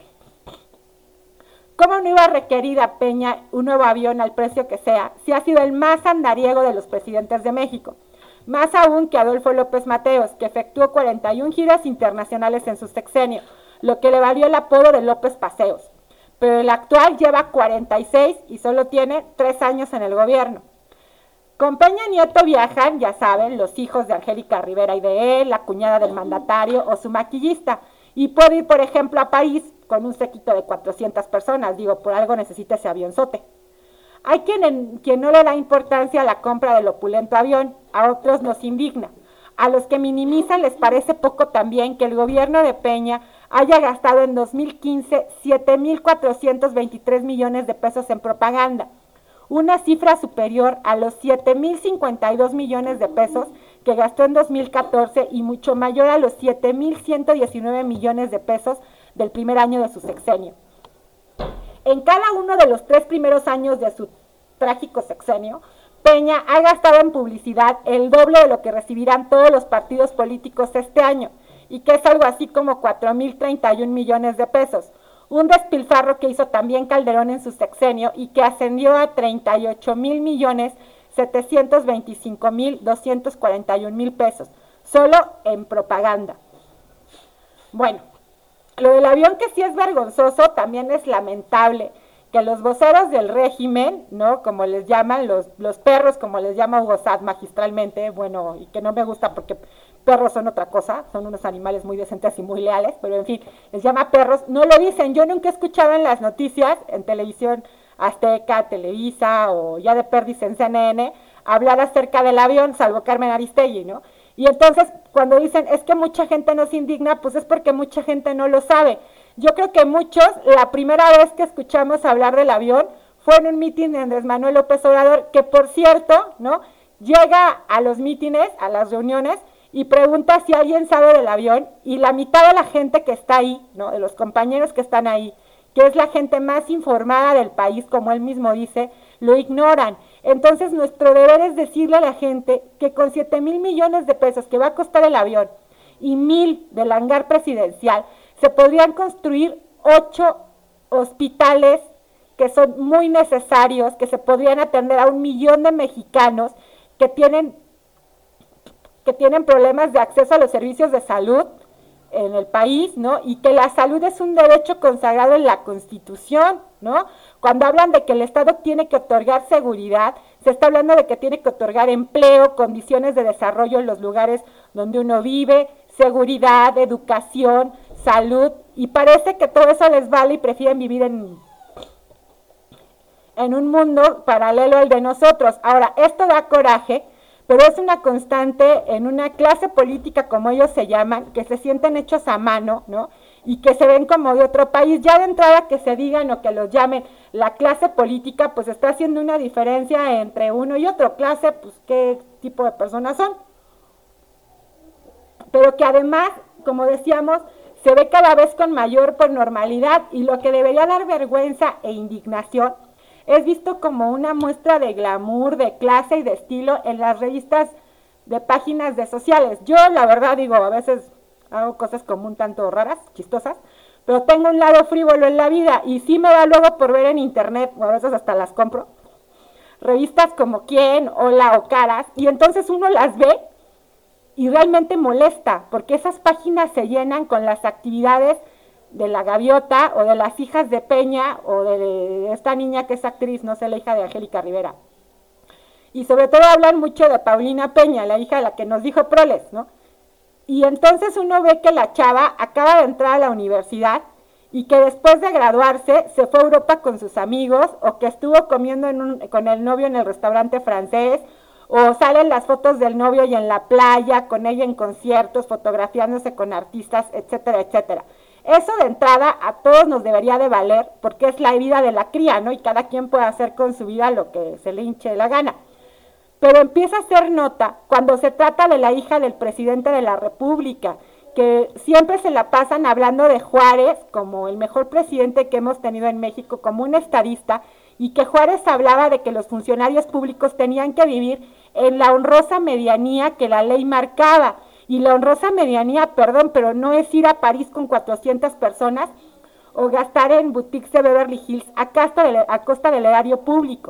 ¿Cómo no iba a requerir a Peña un nuevo avión al precio que sea, si ha sido el más andariego de los presidentes de México? Más aún que Adolfo López Mateos, que efectuó cuarenta y una giras internacionales en su sexenio, lo que le valió el apodo de López Paseos. Pero el actual lleva cuarenta y seis y solo tiene tres años en el gobierno. Con Peña Nieto viajan, ya saben, los hijos de Angélica Rivera y de él, la cuñada del mandatario o su maquillista. Y puede ir, por ejemplo, a París con un séquito de cuatrocientas personas. Digo, por algo necesita ese avionzote. Hay quien, en, quien no le da importancia a la compra del opulento avión, a otros nos indigna. A los que minimizan les parece poco también que el gobierno de Peña haya gastado en dos mil quince siete mil cuatrocientos veintitrés millones de pesos en propaganda, una cifra superior a los siete mil cincuenta y dos millones de pesos que gastó en dos mil catorce y mucho mayor a los siete mil ciento diecinueve millones de pesos del primer año de su sexenio. En cada uno de los tres primeros años de su trágico sexenio, Peña ha gastado en publicidad el doble de lo que recibirán todos los partidos políticos este año, y que es algo así como cuatro mil treinta y un millones de pesos. Un despilfarro que hizo también Calderón en su sexenio y que ascendió a treinta y ocho mil millones setecientos veinticinco mil doscientos cuarenta y un mil pesos, solo en propaganda. Bueno, lo del avión, que sí es vergonzoso, también es lamentable que los voceros del régimen, ¿no?, como les llaman, los, los perros, como les llama Hugo Saad magistralmente, bueno, y que no me gusta porque perros son otra cosa, son unos animales muy decentes y muy leales, pero en fin, les llama perros, no lo dicen. Yo nunca he escuchado en las noticias, en televisión Azteca, Televisa o ya de perdiz en C N N, hablar acerca del avión, salvo Carmen Aristegui, ¿no? Y entonces cuando dicen es que mucha gente nos indigna, pues es porque mucha gente no lo sabe. Yo creo que muchos, la primera vez que escuchamos hablar del avión fue en un mitin de Andrés Manuel López Obrador, que por cierto, ¿no?, llega a los mítines, a las reuniones, y pregunta si alguien sabe del avión, y la mitad de la gente que está ahí, ¿no?, de los compañeros que están ahí, que es la gente más informada del país, como él mismo dice, lo ignoran. Entonces nuestro deber es decirle a la gente que con siete mil millones de pesos que va a costar el avión y mil del hangar presidencial, se podrían construir ocho hospitales que son muy necesarios, que se podrían atender a un millón de mexicanos que tienen, que tienen problemas de acceso a los servicios de salud en el país, ¿no? Y que la salud es un derecho consagrado en la Constitución, ¿no? Cuando hablan de que el Estado tiene que otorgar seguridad, se está hablando de que tiene que otorgar empleo, condiciones de desarrollo en los lugares donde uno vive, seguridad, educación, salud, y parece que todo eso les vale y prefieren vivir en, en un mundo paralelo al de nosotros. Ahora, esto da coraje, pero es una constante en una clase política, como ellos se llaman, que se sienten hechos a mano, ¿no?, y que se ven como de otro país. Ya de entrada que se digan o que los llamen la clase política, pues está haciendo una diferencia entre uno y otro. Clase, pues qué tipo de personas son. Pero que además, como decíamos, se ve cada vez con mayor normalidad, y lo que debería dar vergüenza e indignación es visto como una muestra de glamour, de clase y de estilo en las revistas de páginas de sociales. Yo, la verdad, digo, a veces hago cosas como un tanto raras, chistosas, pero tengo un lado frívolo en la vida, y sí me da luego por ver en internet, o a veces hasta las compro, revistas como Quién, Hola o Caras, y entonces uno las ve y realmente molesta, porque esas páginas se llenan con las actividades de la Gaviota, o de las hijas de Peña, o de esta niña que es actriz, no sé, la hija de Angélica Rivera. Y sobre todo hablan mucho de Paulina Peña, la hija de la que nos dijo Proles, ¿no? Y entonces uno ve que la chava acaba de entrar a la universidad y que después de graduarse se fue a Europa con sus amigos, o que estuvo comiendo en un, con el novio en el restaurante francés, O salen las fotos del novio y en la playa, con ella en conciertos, fotografiándose con artistas, etcétera, etcétera. Eso de entrada a todos nos debería de valer, porque es la vida de la cría, ¿no? Y cada quien puede hacer con su vida lo que se le hinche la gana. Pero empieza a hacer nota cuando se trata de la hija del presidente de la República, que siempre se la pasan hablando de Juárez como el mejor presidente que hemos tenido en México, como un estadista, y que Juárez hablaba de que los funcionarios públicos tenían que vivir en la honrosa medianía que la ley marcaba. Y la honrosa medianía, perdón, pero no es ir a París con cuatrocientas personas o gastar en boutiques de Beverly Hills a costa del, a costa del erario público.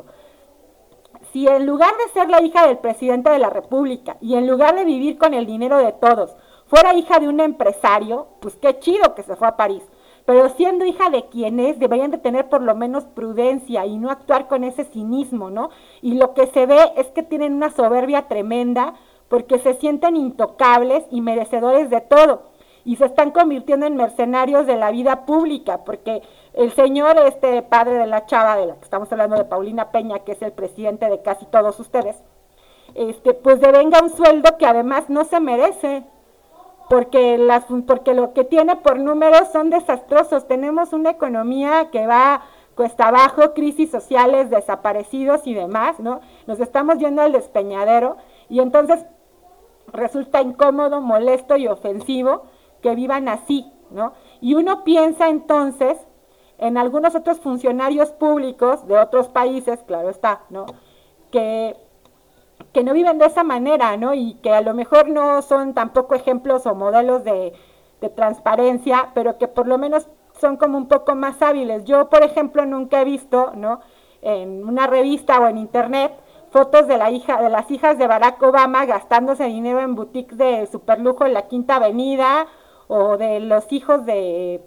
Si en lugar de ser la hija del presidente de la República y en lugar de vivir con el dinero de todos, fuera hija de un empresario, pues qué chido que se fue a París. Pero siendo hija de quien es, deberían de tener por lo menos prudencia y no actuar con ese cinismo, ¿no? Y lo que se ve es que tienen una soberbia tremenda porque se sienten intocables y merecedores de todo. Y se están convirtiendo en mercenarios de la vida pública, porque el señor, este padre de la chava, de la que estamos hablando de Paulina Peña, que es el presidente de casi todos ustedes, este, pues devenga un sueldo que además no se merece. Porque, las, porque lo que tiene por números son desastrosos. Tenemos una economía que va cuesta abajo, crisis sociales, desaparecidos y demás, ¿no? Nos estamos yendo al despeñadero y entonces resulta incómodo, molesto y ofensivo que vivan así, ¿no? Y uno piensa entonces en algunos otros funcionarios públicos de otros países, claro está, ¿no? Que... que no viven de esa manera, ¿no? Y que a lo mejor no son tampoco ejemplos o modelos de, de transparencia, pero que por lo menos son como un poco más hábiles. Yo, por ejemplo, nunca he visto, ¿no? En una revista o en internet, fotos de la hija, de las hijas de Barack Obama gastándose dinero en boutiques de superlujo en la Quinta Avenida, o de los hijos de,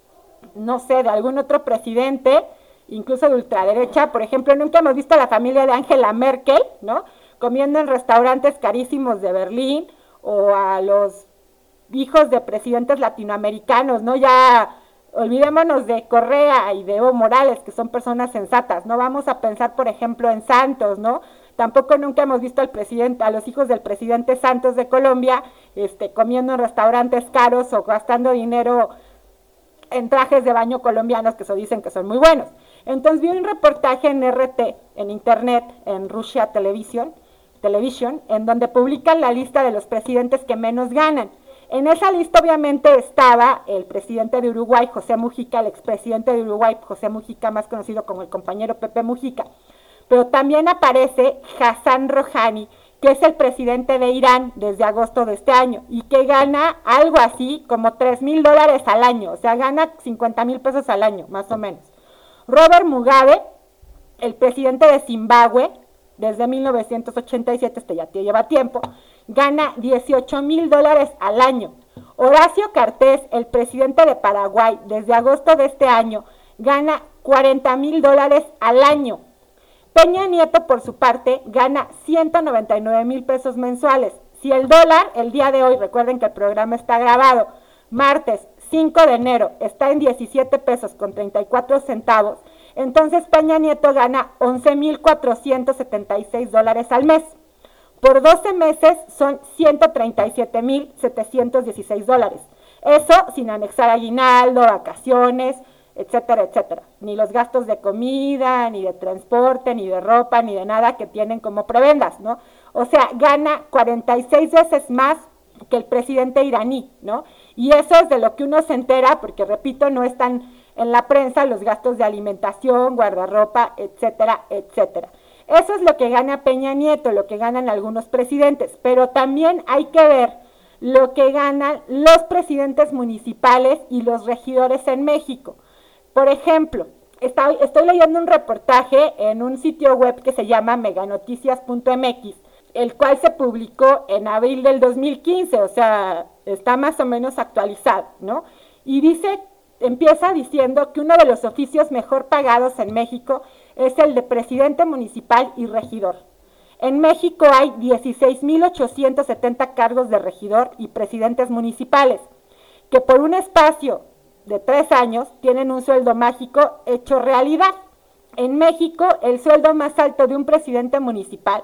no sé, de algún otro presidente, incluso de ultraderecha. Por ejemplo, nunca hemos visto a la familia de Angela Merkel, ¿no? Comiendo en restaurantes carísimos de Berlín, o a los hijos de presidentes latinoamericanos, ¿no? Ya olvidémonos de Correa y de Evo Morales, que son personas sensatas, no vamos a pensar, por ejemplo, en Santos, ¿no? Tampoco nunca hemos visto al presidente, a los hijos del presidente Santos de Colombia, este, comiendo en restaurantes caros o gastando dinero en trajes de baño colombianos que se dicen que son muy buenos. Entonces vi un reportaje en R T, en internet, en Russia Television, Television, en donde publican la lista de los presidentes que menos ganan. En esa lista obviamente estaba el presidente de Uruguay, José Mujica, el expresidente de Uruguay, José Mujica, más conocido como el compañero Pepe Mujica, pero también aparece Hassan Rouhani, que es el presidente de Irán desde agosto de este año, y que gana algo así como tres mil dólares al año, o sea, gana cincuenta mil pesos al año, más o menos. Robert Mugabe, el presidente de Zimbabue, desde mil novecientos ochenta y siete, este ya lleva tiempo, gana dieciocho mil dólares al año. Horacio Cartés, el presidente de Paraguay, desde agosto de este año, gana cuarenta mil dólares al año. Peña Nieto, por su parte, gana ciento noventa y nueve mil pesos mensuales. Si el dólar, el día de hoy, recuerden que el programa está grabado, martes cinco de enero, está en diecisiete pesos con treinta y cuatro centavos, entonces Peña Nieto gana once mil cuatrocientos setenta y seis dólares al mes. Por doce meses son ciento treinta y siete mil setecientos dieciséis dólares. Eso sin anexar aguinaldo, vacaciones, etcétera, etcétera. Ni los gastos de comida, ni de transporte, ni de ropa, ni de nada que tienen como prebendas, ¿no? O sea, gana cuarenta y seis veces más que el presidente iraní, ¿no? Y eso es de lo que uno se entera, porque repito, no están en la prensa los gastos de alimentación, guardarropa, etcétera, etcétera. Eso es lo que gana Peña Nieto, lo que ganan algunos presidentes, pero también hay que ver lo que ganan los presidentes municipales y los regidores en México. Por ejemplo, estoy, estoy leyendo un reportaje en un sitio web que se llama meganoticias punto m x, el cual se publicó en abril del dos mil quince, o sea, está más o menos actualizado, ¿no? Y dice, empieza diciendo que uno de los oficios mejor pagados en México es el de presidente municipal y regidor. En México hay dieciséis mil ochocientos setenta cargos de regidor y presidentes municipales, que por un espacio de tres años tienen un sueldo mágico hecho realidad. En México, el sueldo más alto de un presidente municipal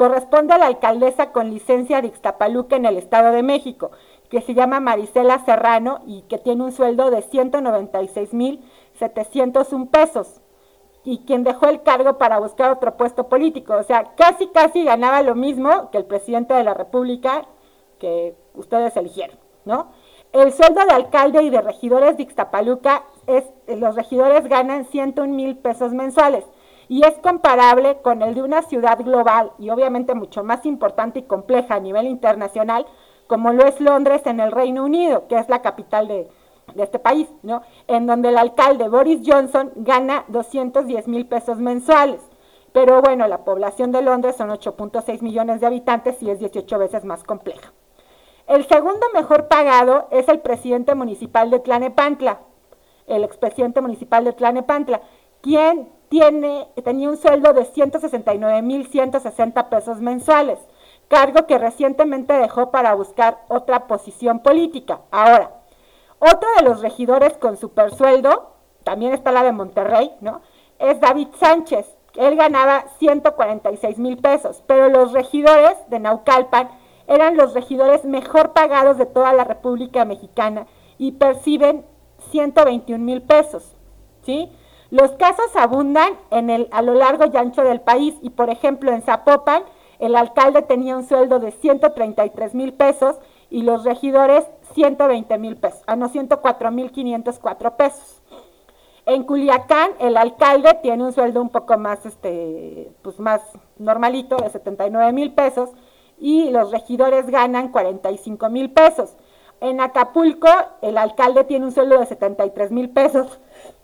corresponde a la alcaldesa con licencia de Ixtapaluca en el Estado de México, que se llama Marisela Serrano y que tiene un sueldo de ciento noventa y seis mil setecientos un pesos, y quien dejó el cargo para buscar otro puesto político. O sea, casi casi ganaba lo mismo que el presidente de la República que ustedes eligieron, ¿no? El sueldo de alcalde y de regidores de Ixtapaluca, es, los regidores ganan ciento un mil pesos mensuales, y es comparable con el de una ciudad global y obviamente mucho más importante y compleja a nivel internacional, como lo es Londres en el Reino Unido, que es la capital de, de este país, ¿no? En donde el alcalde Boris Johnson gana doscientos diez mil pesos mensuales. Pero bueno, la población de Londres son ocho punto seis millones de habitantes y es dieciocho veces más compleja. El segundo mejor pagado es el presidente municipal de Tlalnepantla, el expresidente municipal de Tlalnepantla, quien tiene, tenía un sueldo de ciento sesenta y nueve mil ciento sesenta pesos mensuales, cargo que recientemente dejó para buscar otra posición política. Ahora, otro de los regidores con supersueldo, también está la de Monterrey, ¿no?, es David Sánchez. Él ganaba ciento cuarenta y seis mil pesos, pero los regidores de Naucalpan eran los regidores mejor pagados de toda la República Mexicana y perciben ciento veintiún mil pesos, ¿sí? Los casos abundan en el, a lo largo y ancho del país, y por ejemplo en Zapopan el alcalde tenía un sueldo de ciento treinta y tres mil pesos y los regidores ciento veinte mil pesos, ah no, ciento cuatro mil quinientos cuatro pesos. En Culiacán el alcalde tiene un sueldo un poco más, este, pues más normalito, de setenta y nueve mil pesos, y los regidores ganan cuarenta y cinco mil pesos. En Acapulco el alcalde tiene un sueldo de setenta y tres mil pesos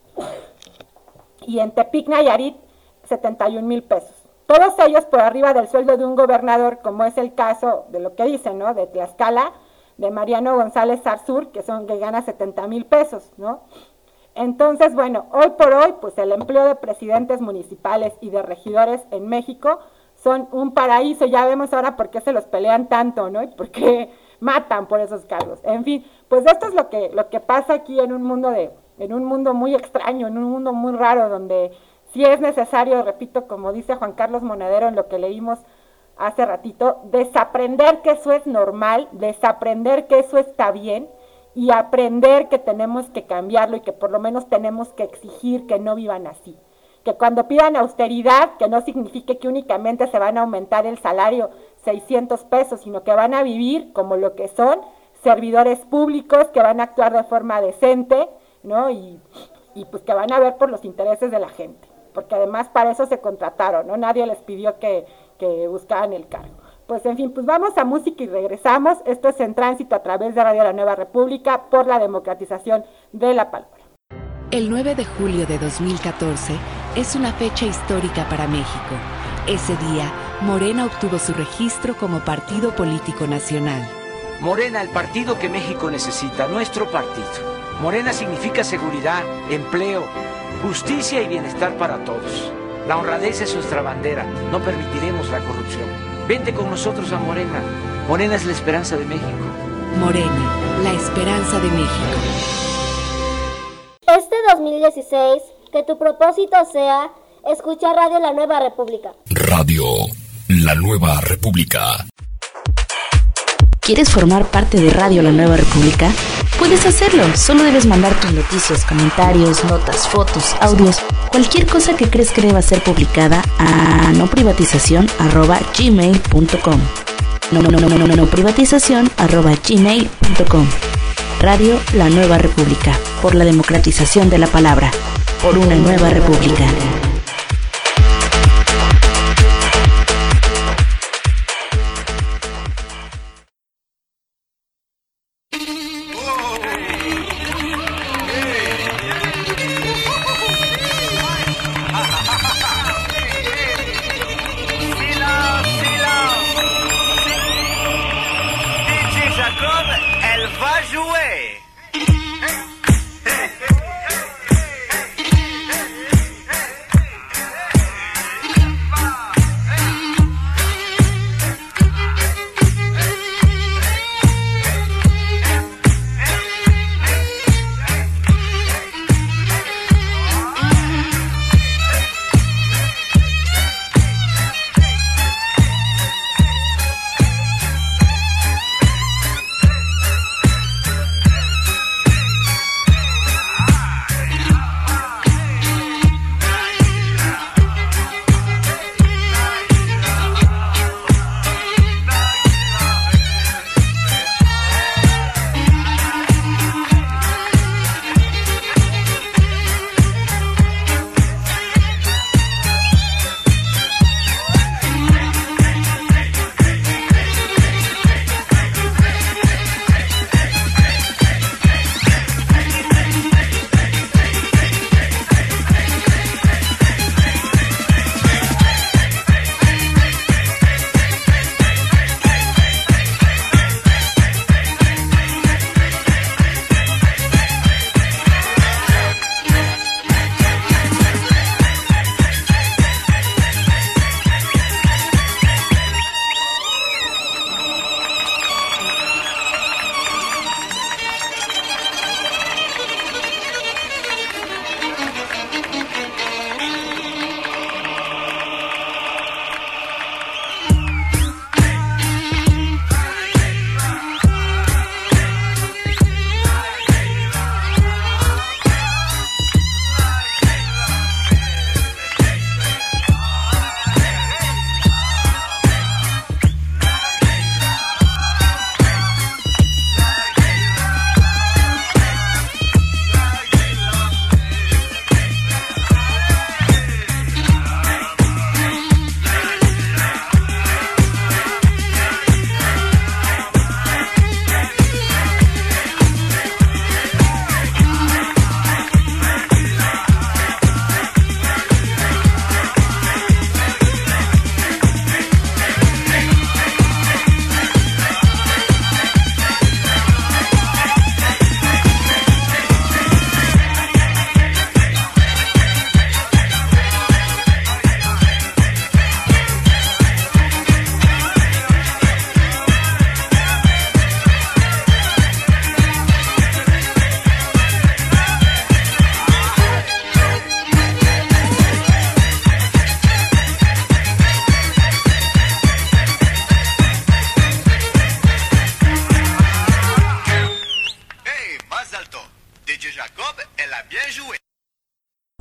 y en Tepic Nayarit setenta y un mil pesos. Todos ellos por arriba del sueldo de un gobernador, como es el caso de lo que dicen, ¿no?, de Tlaxcala, de Mariano González Arzur, que son que gana setenta mil pesos, ¿no? Entonces, bueno, hoy por hoy, pues el empleo de presidentes municipales y de regidores en México son un paraíso. Ya vemos ahora por qué se los pelean tanto, ¿no? Y por qué matan por esos cargos. En fin, pues esto es lo que, lo que pasa aquí en un mundo de, en un mundo muy extraño, en un mundo muy raro, donde sí es necesario, repito, como dice Juan Carlos Monedero en lo que leímos hace ratito, desaprender que eso es normal, desaprender que eso está bien y aprender que tenemos que cambiarlo y que por lo menos tenemos que exigir que no vivan así. Que cuando pidan austeridad, que no signifique que únicamente se van a aumentar el salario seiscientos pesos, sino que van a vivir como lo que son, servidores públicos, que van a actuar de forma decente, ¿no? Y, y pues que van a ver por los intereses de la gente. Porque además para eso se contrataron, ¿no? Nadie les pidió que, que buscaran el cargo. Pues en fin, pues vamos a música y regresamos. Esto es En Tránsito a través de Radio La Nueva República por la democratización de la palabra. El nueve de julio de dos mil catorce es una fecha histórica para México. Ese día, Morena obtuvo su registro como partido político nacional. Morena, el partido que México necesita, nuestro partido. Morena significa seguridad, empleo, justicia y bienestar para todos. La honradez es nuestra bandera. No permitiremos la corrupción. Vente con nosotros a Morena. Morena es la esperanza de México. Morena, la esperanza de México. Este dos mil dieciséis, que tu propósito sea escuchar Radio La Nueva República. Radio La Nueva República. ¿Quieres formar parte de Radio La Nueva República? Puedes hacerlo, solo debes mandar tus noticias, comentarios, notas, fotos, audios, cualquier cosa que crees que deba ser publicada a noprivatización arroba gmail punto com. No, no, no, no, no, no, no, privatización arroba gmail punto com. Radio La Nueva República, por la democratización de la palabra, por una nueva república.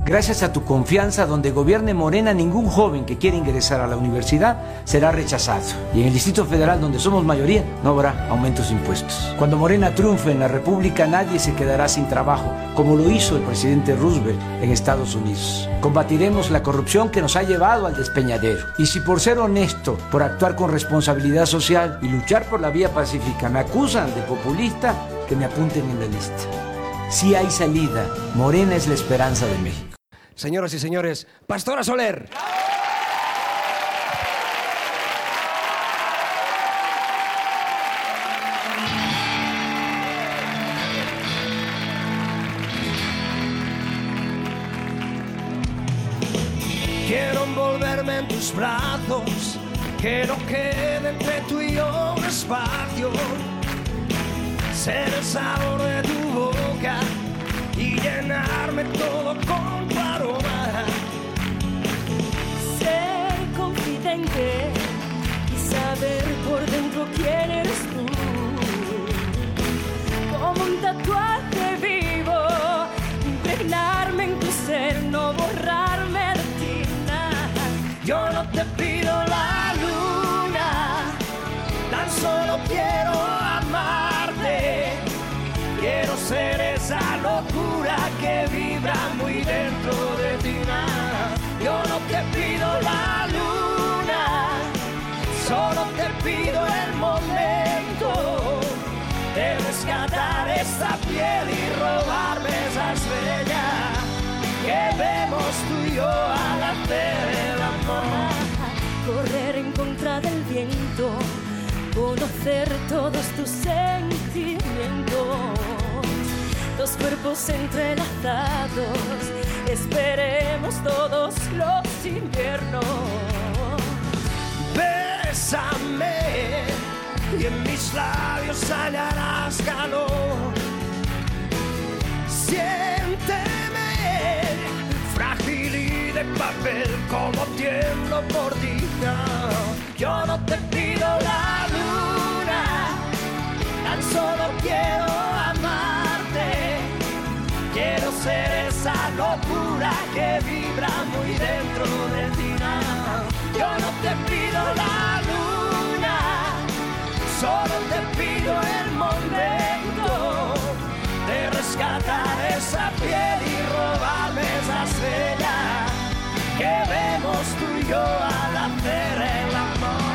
Gracias a tu confianza, donde gobierne Morena, ningún joven que quiera ingresar a la universidad será rechazado. Y en el Distrito Federal, donde somos mayoría, no habrá aumentos de impuestos. Cuando Morena triunfe en la República, nadie se quedará sin trabajo, como lo hizo el presidente Roosevelt en Estados Unidos. Combatiremos la corrupción que nos ha llevado al despeñadero. Y si por ser honesto, por actuar con responsabilidad social y luchar por la vía pacífica me acusan de populista, que me apunten en la lista. Si hay salida, Morena es la esperanza de México. Señoras y señores, Pastora Soler. Quiero envolverme en tus brazos, que no quede entre tú y yo un espacio. Ser el sabor de tu boca y llenarme todo con tu aroma. Ser confidente y saber por dentro quién eres tú. Como un tatuaje vivo, impregnarme en tu ser, no borrarme de ti nada. Yo no te pido la luna, tan solo quiero amarte. Quiero ser esa locura que vibra muy dentro de ti. Yo no te pido la luna, solo te pido el momento de rescatar esa piel y robarme esa estrella que vemos tú y yo al hacer el amor. Correr en contra del viento, conocer todos tus sentimientos, dos cuerpos entrelazados, esperemos todos los inviernos. Bésame y en mis labios hallarás calor. Siénteme frágil y de papel, como tiemblo por ti. Yo no te pido la luna, tan solo quiero amarte. Quiero ser esa locura que vibra muy dentro de ti. Yo no te pido la luna, solo te pido el momento de rescatar esa piel y robarme esa estrella que vemos tú y yo al hacer el amor.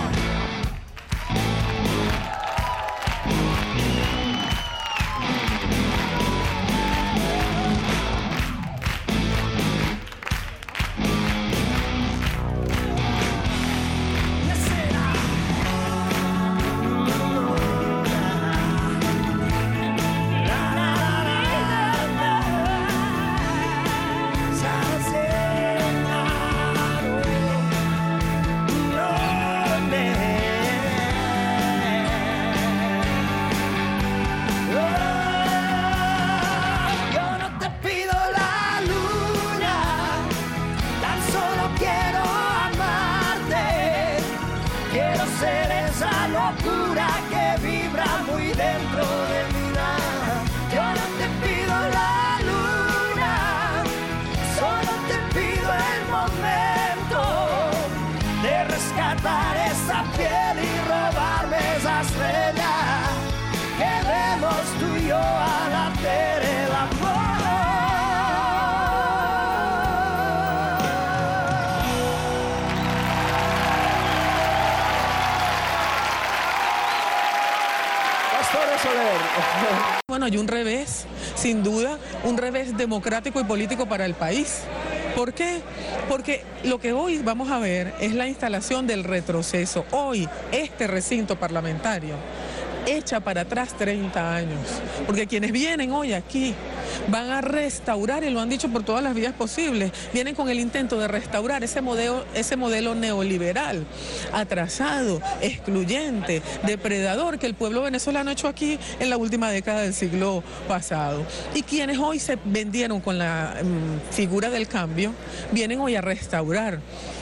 Bueno, hay un revés, sin duda, un revés democrático y político para el país. ¿Por qué? Porque lo que hoy vamos a ver es la instalación del retroceso. Hoy, este recinto parlamentario echa para atrás treinta años, porque quienes vienen hoy aquí van a restaurar, y lo han dicho por todas las vías posibles, vienen con el intento de restaurar ese modelo, ese modelo neoliberal, atrasado, excluyente, depredador que el pueblo venezolano ha hecho aquí en la última década del siglo pasado. Y quienes hoy se vendieron con la um, figura del cambio, vienen hoy a restaurar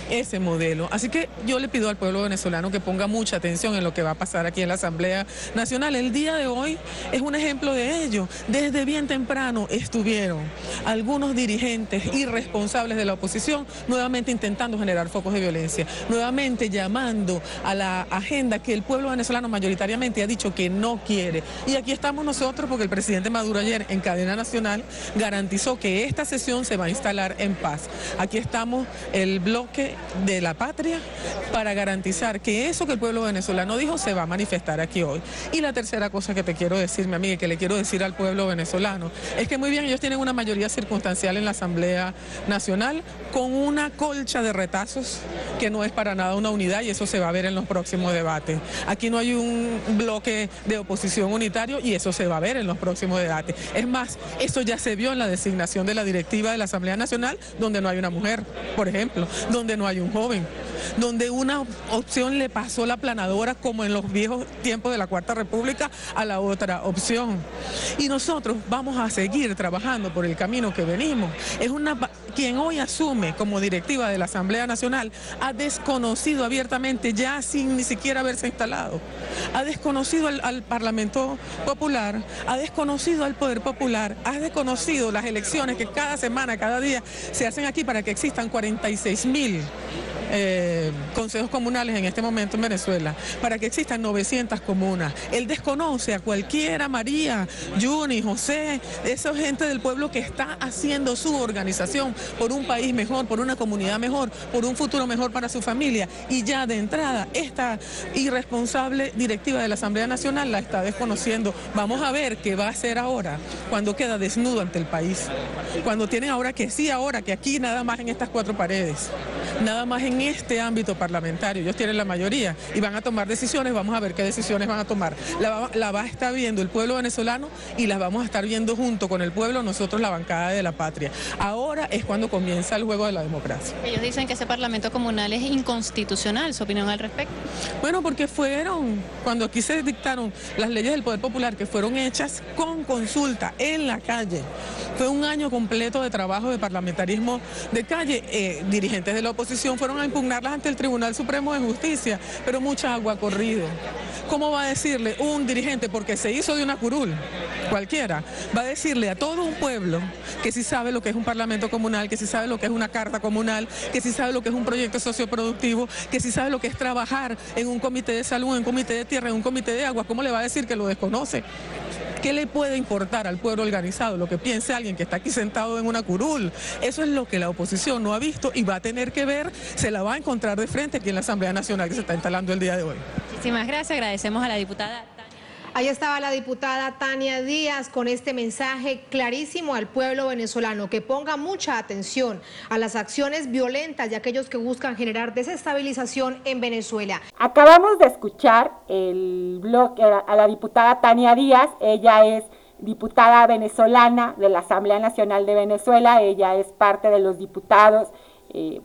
ese modelo. Así que yo le pido al pueblo venezolano que ponga mucha atención en lo que va a pasar aquí en la Asamblea Nacional. El día de hoy es un ejemplo de ello. Desde bien temprano estuvieron algunos dirigentes irresponsables de la oposición nuevamente intentando generar focos de violencia, nuevamente llamando a la agenda que el pueblo venezolano mayoritariamente ha dicho que no quiere. Y aquí estamos nosotros porque el presidente Maduro ayer en cadena nacional garantizó que esta sesión se va a instalar en paz. Aquí estamos el bloque de la patria para garantizar que eso que el pueblo venezolano dijo se va a manifestar aquí hoy. Y la tercera cosa que te quiero decir, mi amiga, y que le quiero decir al pueblo venezolano, es que muy bien, ellos tienen una mayoría circunstancial en la Asamblea Nacional con una colcha de retazos que no es para nada una unidad y eso se va a ver en los próximos debates. Aquí no hay un bloque de oposición unitario y eso se va a ver en los próximos debates. Es más, eso ya se vio en la designación de la directiva de la Asamblea Nacional, donde no hay una mujer, por ejemplo, donde no hay un joven, donde una opción le pasó la planadora como en los viejos tiempos de la Cuarta República a la otra opción. Y nosotros vamos a seguir trabajando por el camino que venimos. Es una quien hoy asume como directiva de la Asamblea Nacional ha desconocido abiertamente, ya sin ni siquiera haberse instalado, ha desconocido al, al Parlamento Popular, ha desconocido al Poder Popular, ha desconocido las elecciones que cada semana, cada día se hacen aquí para que existan cuarenta y seis mil Eh, consejos comunales en este momento en Venezuela, para que existan novecientas comunas. Él desconoce a cualquiera, María, Juni, José, esa gente del pueblo que está haciendo su organización por un país mejor, por una comunidad mejor, por un futuro mejor para su familia. Y ya de entrada, esta irresponsable directiva de la Asamblea Nacional la está desconociendo. Vamos a ver qué va a hacer ahora, cuando queda desnudo ante el país. Cuando tienen ahora que sí, ahora que aquí nada más en estas cuatro paredes, nada más en este ámbito parlamentario, ellos tienen la mayoría y van a tomar decisiones, vamos a ver qué decisiones van a tomar. La, la va a estar viendo el pueblo venezolano y las vamos a estar viendo junto con el pueblo, nosotros la bancada de la patria. Ahora es cuando comienza el juego de la democracia. Ellos dicen que ese parlamento comunal es inconstitucional, ¿su opinión al respecto? Bueno, porque fueron, cuando aquí se dictaron las leyes del Poder Popular, que fueron hechas con consulta en la calle, fue un año completo de trabajo de parlamentarismo de calle, eh, dirigentes de la oposición fueron a impugnarlas ante el Tribunal Supremo de Justicia, pero mucha agua ha corrido. ¿Cómo va a decirle un dirigente, porque se hizo de una curul, cualquiera, va a decirle a todo un pueblo que sí sabe lo que es un parlamento comunal, que sí sabe lo que es una carta comunal, que sí sabe lo que es un proyecto socioproductivo, que sí sabe lo que es trabajar en un comité de salud, en un comité de tierra, en un comité de agua? ¿Cómo le va a decir que lo desconoce? ¿Qué le puede importar al pueblo organizado lo que piense alguien que está aquí sentado en una curul? Eso es lo que la oposición no ha visto y va a tener que ver, se la va a encontrar de frente aquí en la Asamblea Nacional que se está instalando el día de hoy. Muchísimas gracias, agradecemos a la diputada. Ahí estaba la diputada Tania Díaz con este mensaje clarísimo al pueblo venezolano, que ponga mucha atención a las acciones violentas de aquellos que buscan generar desestabilización en Venezuela. Acabamos de escuchar el bloque a la diputada Tania Díaz. Ella es diputada venezolana de la Asamblea Nacional de Venezuela. Ella es parte de los diputados eh,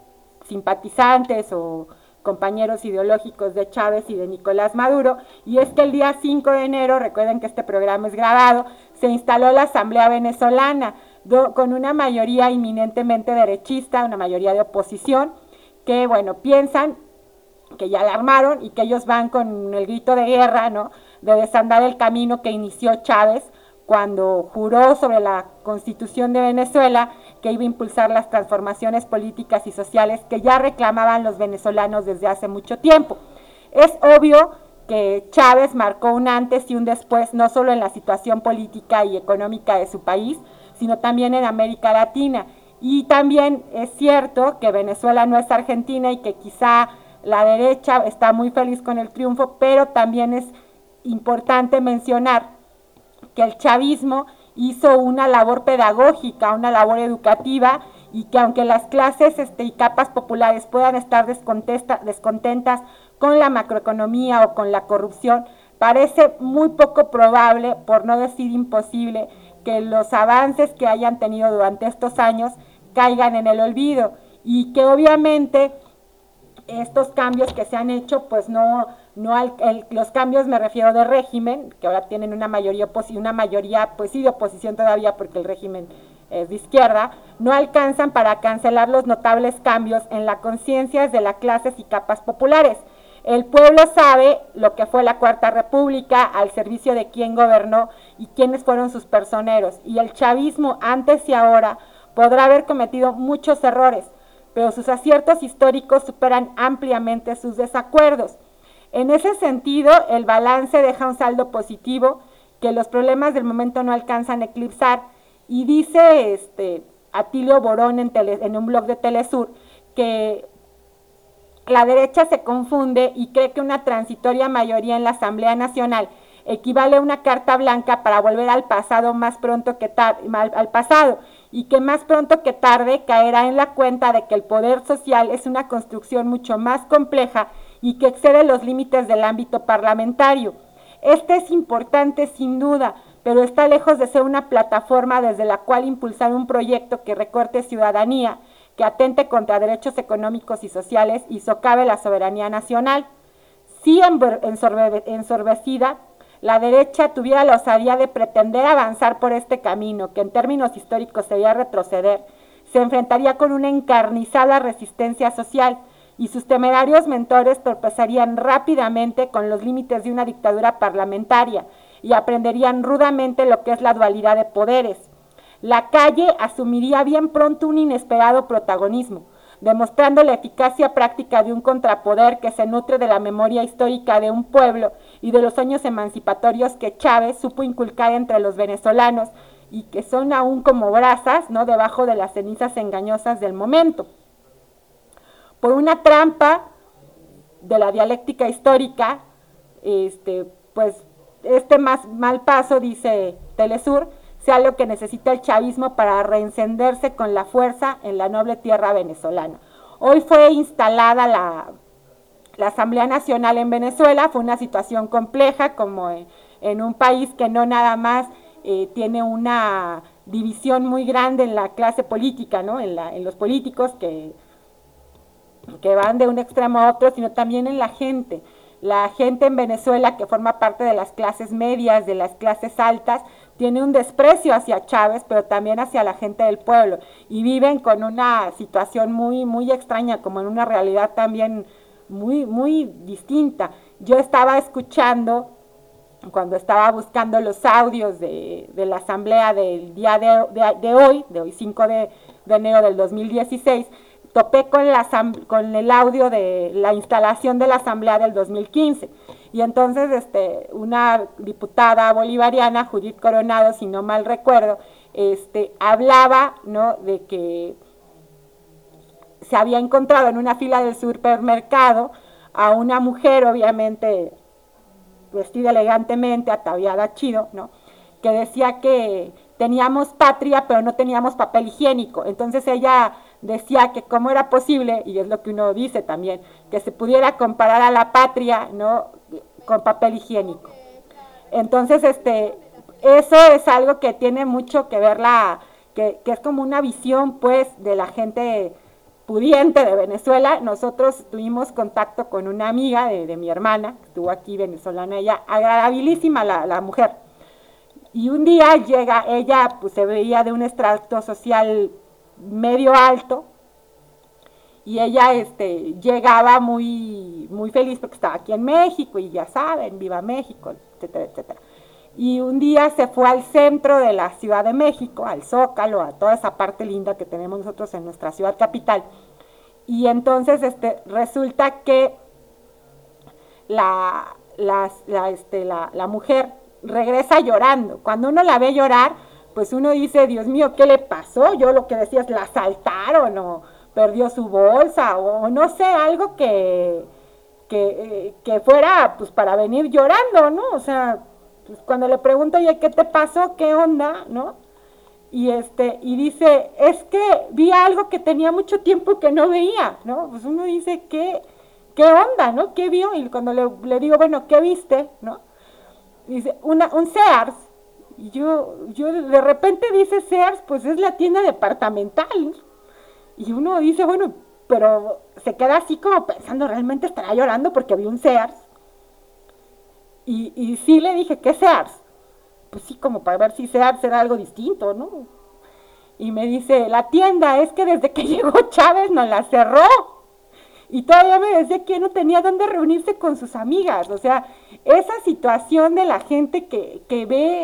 simpatizantes o compañeros ideológicos de Chávez y de Nicolás Maduro, y es que el día cinco de enero, recuerden que este programa es grabado, se instaló la Asamblea Venezolana do, con una mayoría inminentemente derechista, una mayoría de oposición, que bueno, piensan que ya la armaron y que ellos van con el grito de guerra, ¿no?, de desandar el camino que inició Chávez cuando juró sobre la Constitución de Venezuela que iba a impulsar las transformaciones políticas y sociales que ya reclamaban los venezolanos desde hace mucho tiempo. Es obvio que Chávez marcó un antes y un después, no solo en la situación política y económica de su país, sino también en América Latina. Y también es cierto que Venezuela no es Argentina y que quizá la derecha está muy feliz con el triunfo, pero también es importante mencionar que el chavismo hizo una labor pedagógica, una labor educativa, y que aunque las clases este, y capas populares puedan estar descontentas con la macroeconomía o con la corrupción, parece muy poco probable, por no decir imposible, que los avances que hayan tenido durante estos años caigan en el olvido, y que obviamente estos cambios que se han hecho, pues no, no al, el, los cambios me refiero de régimen, que ahora tienen una mayoría, una mayoría pues sí de oposición todavía, porque el régimen es de izquierda, no alcanzan para cancelar los notables cambios en la conciencia de las clases y capas populares. El pueblo sabe lo que fue la Cuarta República, al servicio de quién gobernó y quiénes fueron sus personeros. Y el chavismo, antes y ahora, podrá haber cometido muchos errores, pero sus aciertos históricos superan ampliamente sus desacuerdos. En ese sentido, el balance deja un saldo positivo que los problemas del momento no alcanzan a eclipsar. Y dice este, Atilio Borón en, tele, en un blog de Telesur que la derecha se confunde y cree que una transitoria mayoría en la Asamblea Nacional equivale a una carta blanca para volver al pasado más pronto que tarde, al, al pasado, y que más pronto que tarde caerá en la cuenta de que el poder social es una construcción mucho más compleja y que excede los límites del ámbito parlamentario. Este es importante sin duda, pero está lejos de ser una plataforma desde la cual impulsar un proyecto que recorte ciudadanía, que atente contra derechos económicos y sociales y socave la soberanía nacional. Si ensorbecida, la derecha tuviera la osadía de pretender avanzar por este camino, que en términos históricos sería retroceder, se enfrentaría con una encarnizada resistencia social y sus temerarios mentores tropezarían rápidamente con los límites de una dictadura parlamentaria y aprenderían rudamente lo que es la dualidad de poderes. La calle asumiría bien pronto un inesperado protagonismo, demostrando la eficacia práctica de un contrapoder que se nutre de la memoria histórica de un pueblo y de los sueños emancipatorios que Chávez supo inculcar entre los venezolanos y que son aún como brasas, ¿no?, debajo de las cenizas engañosas del momento. Por una trampa de la dialéctica histórica, este, pues este más mal paso, dice Telesur, sea lo que necesita el chavismo para reencenderse con la fuerza en la noble tierra venezolana. Hoy fue instalada la, la Asamblea Nacional en Venezuela, fue una situación compleja, como en, en un país que no nada más eh, tiene una división muy grande en la clase política, ¿no?, en, la, en los políticos que, que van de un extremo a otro, sino también en la gente. La gente en Venezuela, que forma parte de las clases medias, de las clases altas, tiene un desprecio hacia Chávez, pero también hacia la gente del pueblo, y viven con una situación muy, muy extraña, como en una realidad también muy, muy distinta. Yo estaba escuchando, cuando estaba buscando los audios de, de la asamblea del día de, de, de hoy, de hoy cinco de enero del dos mil dieciséis, topé con, la, con el audio de la instalación de la asamblea del dos mil quince, y entonces este, una diputada bolivariana, Judith Coronado, si no mal recuerdo, este, hablaba, ¿no?, de que se había encontrado en una fila del supermercado a una mujer, obviamente vestida elegantemente, ataviada chido, ¿no?, que decía que teníamos patria pero no teníamos papel higiénico. Entonces ella decía que cómo era posible, y es lo que uno dice también, que se pudiera comparar a la patria, ¿no?, con papel higiénico. Entonces este eso es algo que tiene mucho que ver, la que, que es como una visión pues de la gente pudiente de Venezuela. Nosotros tuvimos contacto con una amiga de, de mi hermana, que estuvo aquí, venezolana, ella, agradabilísima la, la mujer, y un día llega, ella pues se veía de un estrato social medio alto, y ella este, llegaba muy, muy feliz porque estaba aquí en México, y ya saben, viva México, etcétera, etcétera. Y un día se fue al centro de la Ciudad de México, al Zócalo, a toda esa parte linda que tenemos nosotros en nuestra ciudad capital, y entonces este, resulta que la, la, la, este, la, la mujer regresa llorando. Cuando uno la ve llorar, pues uno dice, Dios mío, ¿qué le pasó? Yo lo que decía es, la asaltaron, o perdió su bolsa, o, o no sé, algo que, que, eh, que fuera pues para venir llorando, ¿no? O sea, pues cuando le pregunto, oye, ¿qué te pasó? ¿Qué onda? ¿No? Y este, y dice, es que vi algo que tenía mucho tiempo que no veía, ¿no? Pues uno dice, ¿qué, qué onda, no? ¿Qué vio? Y cuando le, le digo, bueno, ¿qué viste? ¿No? Dice, una, un Sears. Y yo, yo de repente dice Sears, pues es la tienda departamental. Y uno dice, bueno, pero se queda así como pensando, ¿realmente estará llorando porque vi un Sears? Y, y sí le dije, ¿qué Sears? Pues sí, como para ver si Sears era algo distinto, ¿no? y me dice, la tienda, es que desde que llegó Chávez nos la cerró. Y todavía me decía que no tenía dónde reunirse con sus amigas. O sea, esa situación de la gente que, que ve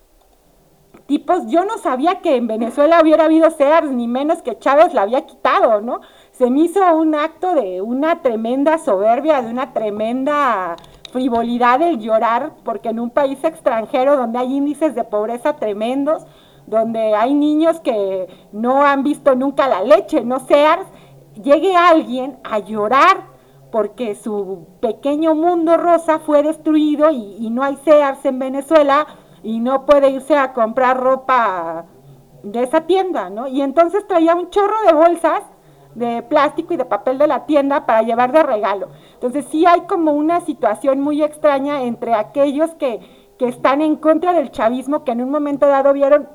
tipos, yo no sabía que en Venezuela hubiera habido Sears, ni menos que Chávez la había quitado, ¿no? Se me hizo un acto de una tremenda soberbia, de una tremenda frivolidad el llorar, porque en un país extranjero donde hay índices de pobreza tremendos, donde hay niños que no han visto nunca la leche, no Sears, llegue alguien a llorar porque su pequeño mundo rosa fue destruido y, y no hay Sears en Venezuela y no puede irse a comprar ropa de esa tienda, ¿no? Y entonces traía un chorro de bolsas de plástico y de papel de la tienda para llevar de regalo. Entonces sí hay como una situación muy extraña entre aquellos que, que están en contra del chavismo, que en un momento dado vieron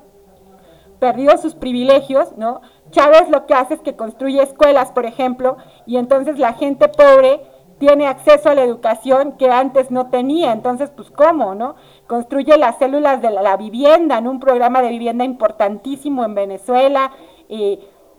perdidos sus privilegios, ¿no? Chávez lo que hace es que construye escuelas, por ejemplo, y entonces la gente pobre tiene acceso a la educación que antes no tenía. Entonces, pues, ¿cómo, no? Construye las células de la, la vivienda, en un programa de vivienda importantísimo en Venezuela, eh,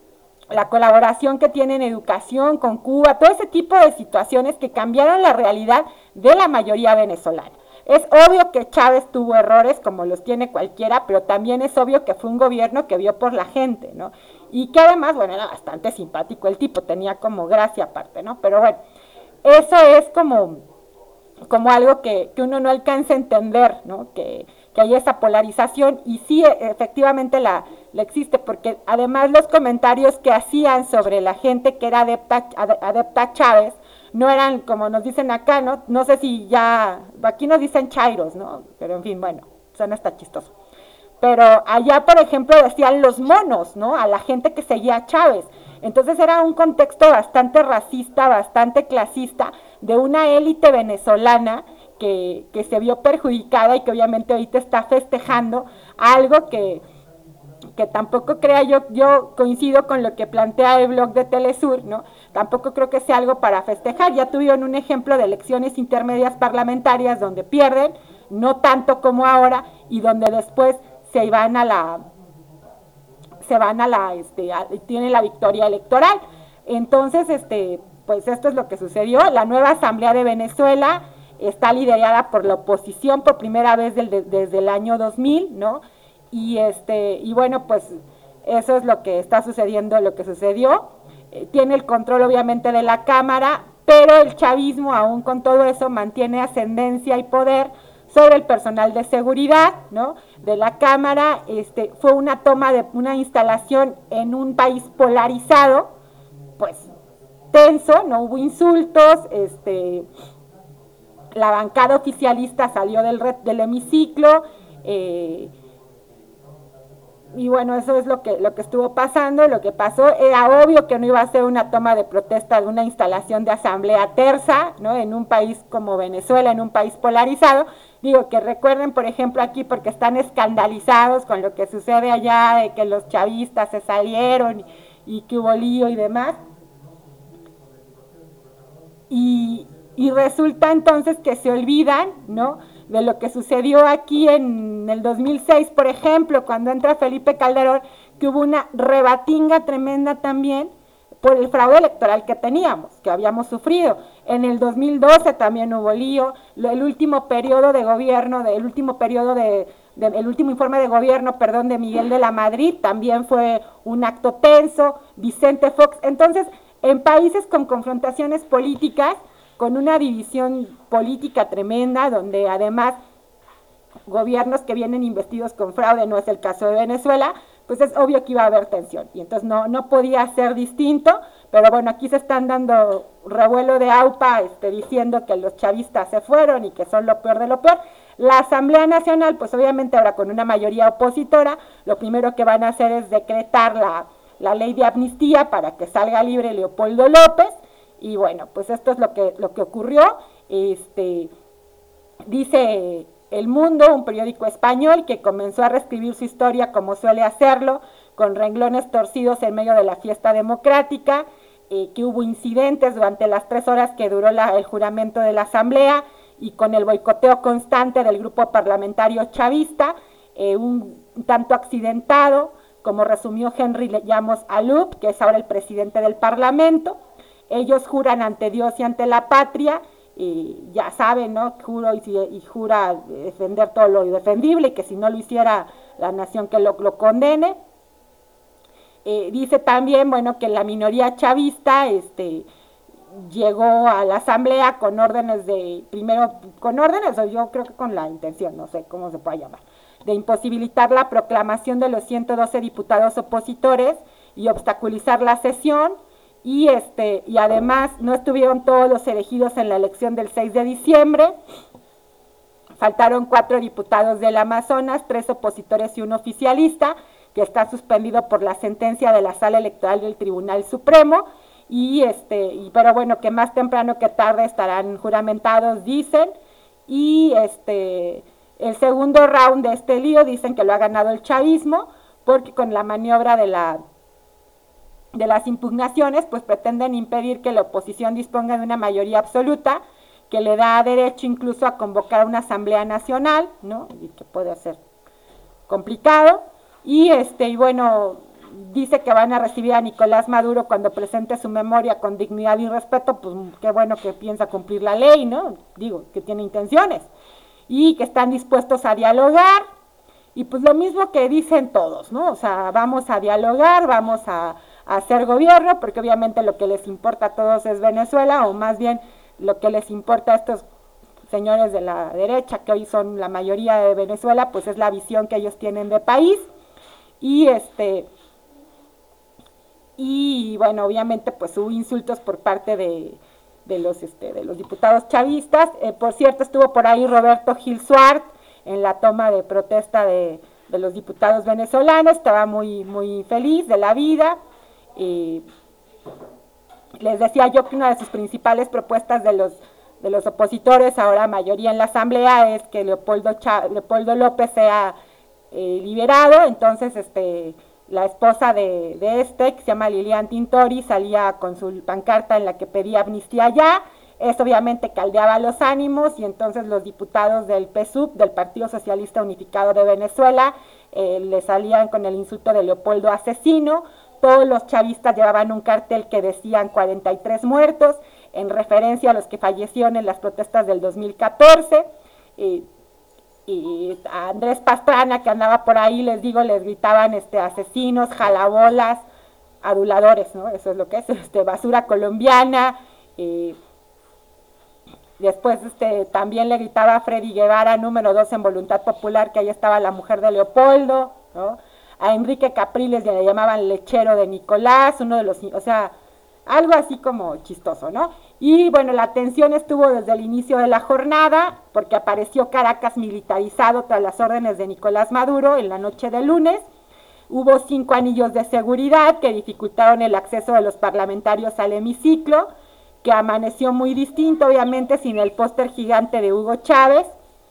la colaboración que tiene en educación con Cuba, todo ese tipo de situaciones que cambiaron la realidad de la mayoría venezolana. Es obvio que Chávez tuvo errores, como los tiene cualquiera, pero también es obvio que fue un gobierno que vio por la gente, ¿no? Y que además, bueno, era bastante simpático el tipo, tenía como gracia aparte, ¿no? Pero bueno, eso es como, como algo que, que uno no alcanza a entender, ¿no? Que, que hay esa polarización, y sí, efectivamente la, la existe, porque además los comentarios que hacían sobre la gente que era adepta, adepta a Chávez, no eran como nos dicen acá, ¿no? No sé si ya, aquí nos dicen chairos, ¿no? Pero en fin, bueno, suena hasta chistoso. Pero allá, por ejemplo, decían los monos, ¿no? A la gente que seguía a Chávez. Entonces era un contexto bastante racista, bastante clasista, de una élite venezolana que, que se vio perjudicada y que obviamente ahorita está festejando algo que, que tampoco crea yo, yo coincido con lo que plantea el blog de Telesur, ¿no? Tampoco creo que sea algo para festejar. Ya tuvieron un ejemplo de elecciones intermedias parlamentarias donde pierden, no tanto como ahora, y donde después se van a la, se van a la, este, a, tienen la victoria electoral. Entonces, este, pues esto es lo que sucedió. La nueva Asamblea de Venezuela está liderada por la oposición por primera vez del, de, desde el año dos mil, ¿no? Y este, y bueno, pues eso es lo que está sucediendo, lo que sucedió. Eh, tiene el control obviamente de la Cámara, pero el chavismo, aún con todo eso, mantiene ascendencia y poder sobre el personal de seguridad, ¿no? De la Cámara. Este, fue una toma de una instalación en un país polarizado, pues tenso, no hubo insultos, este, la bancada oficialista salió del, del hemiciclo, eh, y bueno, eso es lo que, lo que estuvo pasando. Lo que pasó era obvio que no iba a ser una toma de protesta de una instalación de asamblea tersa, ¿no? En un país como Venezuela, en un país polarizado. Digo, que recuerden, por ejemplo, aquí, porque están escandalizados con lo que sucede allá, de que los chavistas se salieron y, y que hubo lío y demás. Y, y resulta entonces que se olvidan, ¿no?, de lo que sucedió aquí en el dos mil seis, por ejemplo, cuando entra Felipe Calderón, que hubo una rebatinga tremenda también por el fraude electoral que teníamos, que habíamos sufrido. En el dos mil doce también hubo lío, el último periodo de gobierno, de, el último periodo de, de, el último informe de gobierno, perdón, de Miguel de la Madrid, también fue un acto tenso, Vicente Fox. Entonces, en países con confrontaciones políticas, con una división política tremenda, donde además gobiernos que vienen investidos con fraude, no es el caso de Venezuela, pues es obvio que iba a haber tensión, y entonces no, no podía ser distinto. Pero bueno, aquí se están dando revuelo de aupa, este, diciendo que los chavistas se fueron y que son lo peor de lo peor. La Asamblea Nacional, pues obviamente ahora con una mayoría opositora, lo primero que van a hacer es decretar la, la ley de amnistía para que salga libre Leopoldo López. Y bueno, pues esto es lo que, lo que ocurrió. Este, dice El Mundo, un periódico español que comenzó a reescribir su historia como suele hacerlo, con renglones torcidos en medio de la fiesta democrática, eh, que hubo incidentes durante las tres horas que duró la, el juramento de la Asamblea, y con el boicoteo constante del grupo parlamentario chavista, eh, un, un tanto accidentado, como resumió Henry Llamos Alup, que es ahora el presidente del Parlamento. Ellos juran ante Dios y ante la patria, y ya saben, ¿no? Juro y, y jura defender todo lo indefendible, y que si no lo hiciera la nación que lo, lo condene. Eh, dice también, bueno, que la minoría chavista, este, llegó a la asamblea con órdenes de, primero, con órdenes, o yo creo que con la intención, no sé cómo se puede llamar, de imposibilitar la proclamación de los ciento doce diputados opositores y obstaculizar la sesión, y este y además no estuvieron todos los elegidos en la elección del seis de diciembre, faltaron cuatro diputados del Amazonas, tres opositores y un oficialista, que está suspendido por la sentencia de la Sala Electoral del Tribunal Supremo, y este y pero bueno, que más temprano que tarde estarán juramentados, dicen, y este el segundo round de este lío dicen que lo ha ganado el chavismo, porque con la maniobra de la de las impugnaciones, pues pretenden impedir que la oposición disponga de una mayoría absoluta, que le da derecho incluso a convocar una asamblea nacional, ¿no? Y que puede ser complicado, y este y bueno, dice que van a recibir a Nicolás Maduro cuando presente su memoria con dignidad y respeto, pues qué bueno que piensa cumplir la ley, ¿no? Digo, que tiene intenciones, y que están dispuestos a dialogar, y pues lo mismo que dicen todos, ¿no? O sea, vamos a dialogar, vamos a, a hacer gobierno, porque obviamente lo que les importa a todos es Venezuela, o más bien lo que les importa a estos señores de la derecha, que hoy son la mayoría de Venezuela, pues es la visión que ellos tienen de país, y este... y bueno, obviamente pues hubo insultos por parte de, de, los, este, de los diputados chavistas. Eh, por cierto, estuvo por ahí Roberto Gil Suart en la toma de protesta de, de los diputados venezolanos, estaba muy, muy feliz de la vida. Eh, les decía yo que una de sus principales propuestas de los, de los opositores, ahora mayoría en la asamblea, es que Leopoldo, Cha, Leopoldo López sea eh, liberado. Entonces, este... la esposa de, de este, que se llama Lilian Tintori, salía con su pancarta en la que pedía amnistía ya. Eso obviamente caldeaba los ánimos, y entonces los diputados del P S U V, del Partido Socialista Unificado de Venezuela, eh, le salían con el insulto de Leopoldo asesino. Todos los chavistas llevaban un cartel que decían cuarenta y tres muertos, en referencia a los que fallecieron en las protestas del dos mil catorce. Eh, y a Andrés Pastrana, que andaba por ahí, les digo, les gritaban este asesinos, jalabolas, aduladores, ¿no? Eso es lo que es, este, basura colombiana. Eh, después este también le gritaba a Freddy Guevara, número dos en Voluntad Popular, que ahí estaba la mujer de Leopoldo, ¿no? A Enrique Capriles le llamaban lechero de Nicolás, uno de los, o sea, algo así como chistoso, ¿no? Y bueno, la tensión estuvo desde el inicio de la jornada, porque apareció Caracas militarizado tras las órdenes de Nicolás Maduro en la noche del lunes. Hubo cinco anillos de seguridad que dificultaron el acceso de los parlamentarios al hemiciclo, que amaneció muy distinto, obviamente, sin el póster gigante de Hugo Chávez.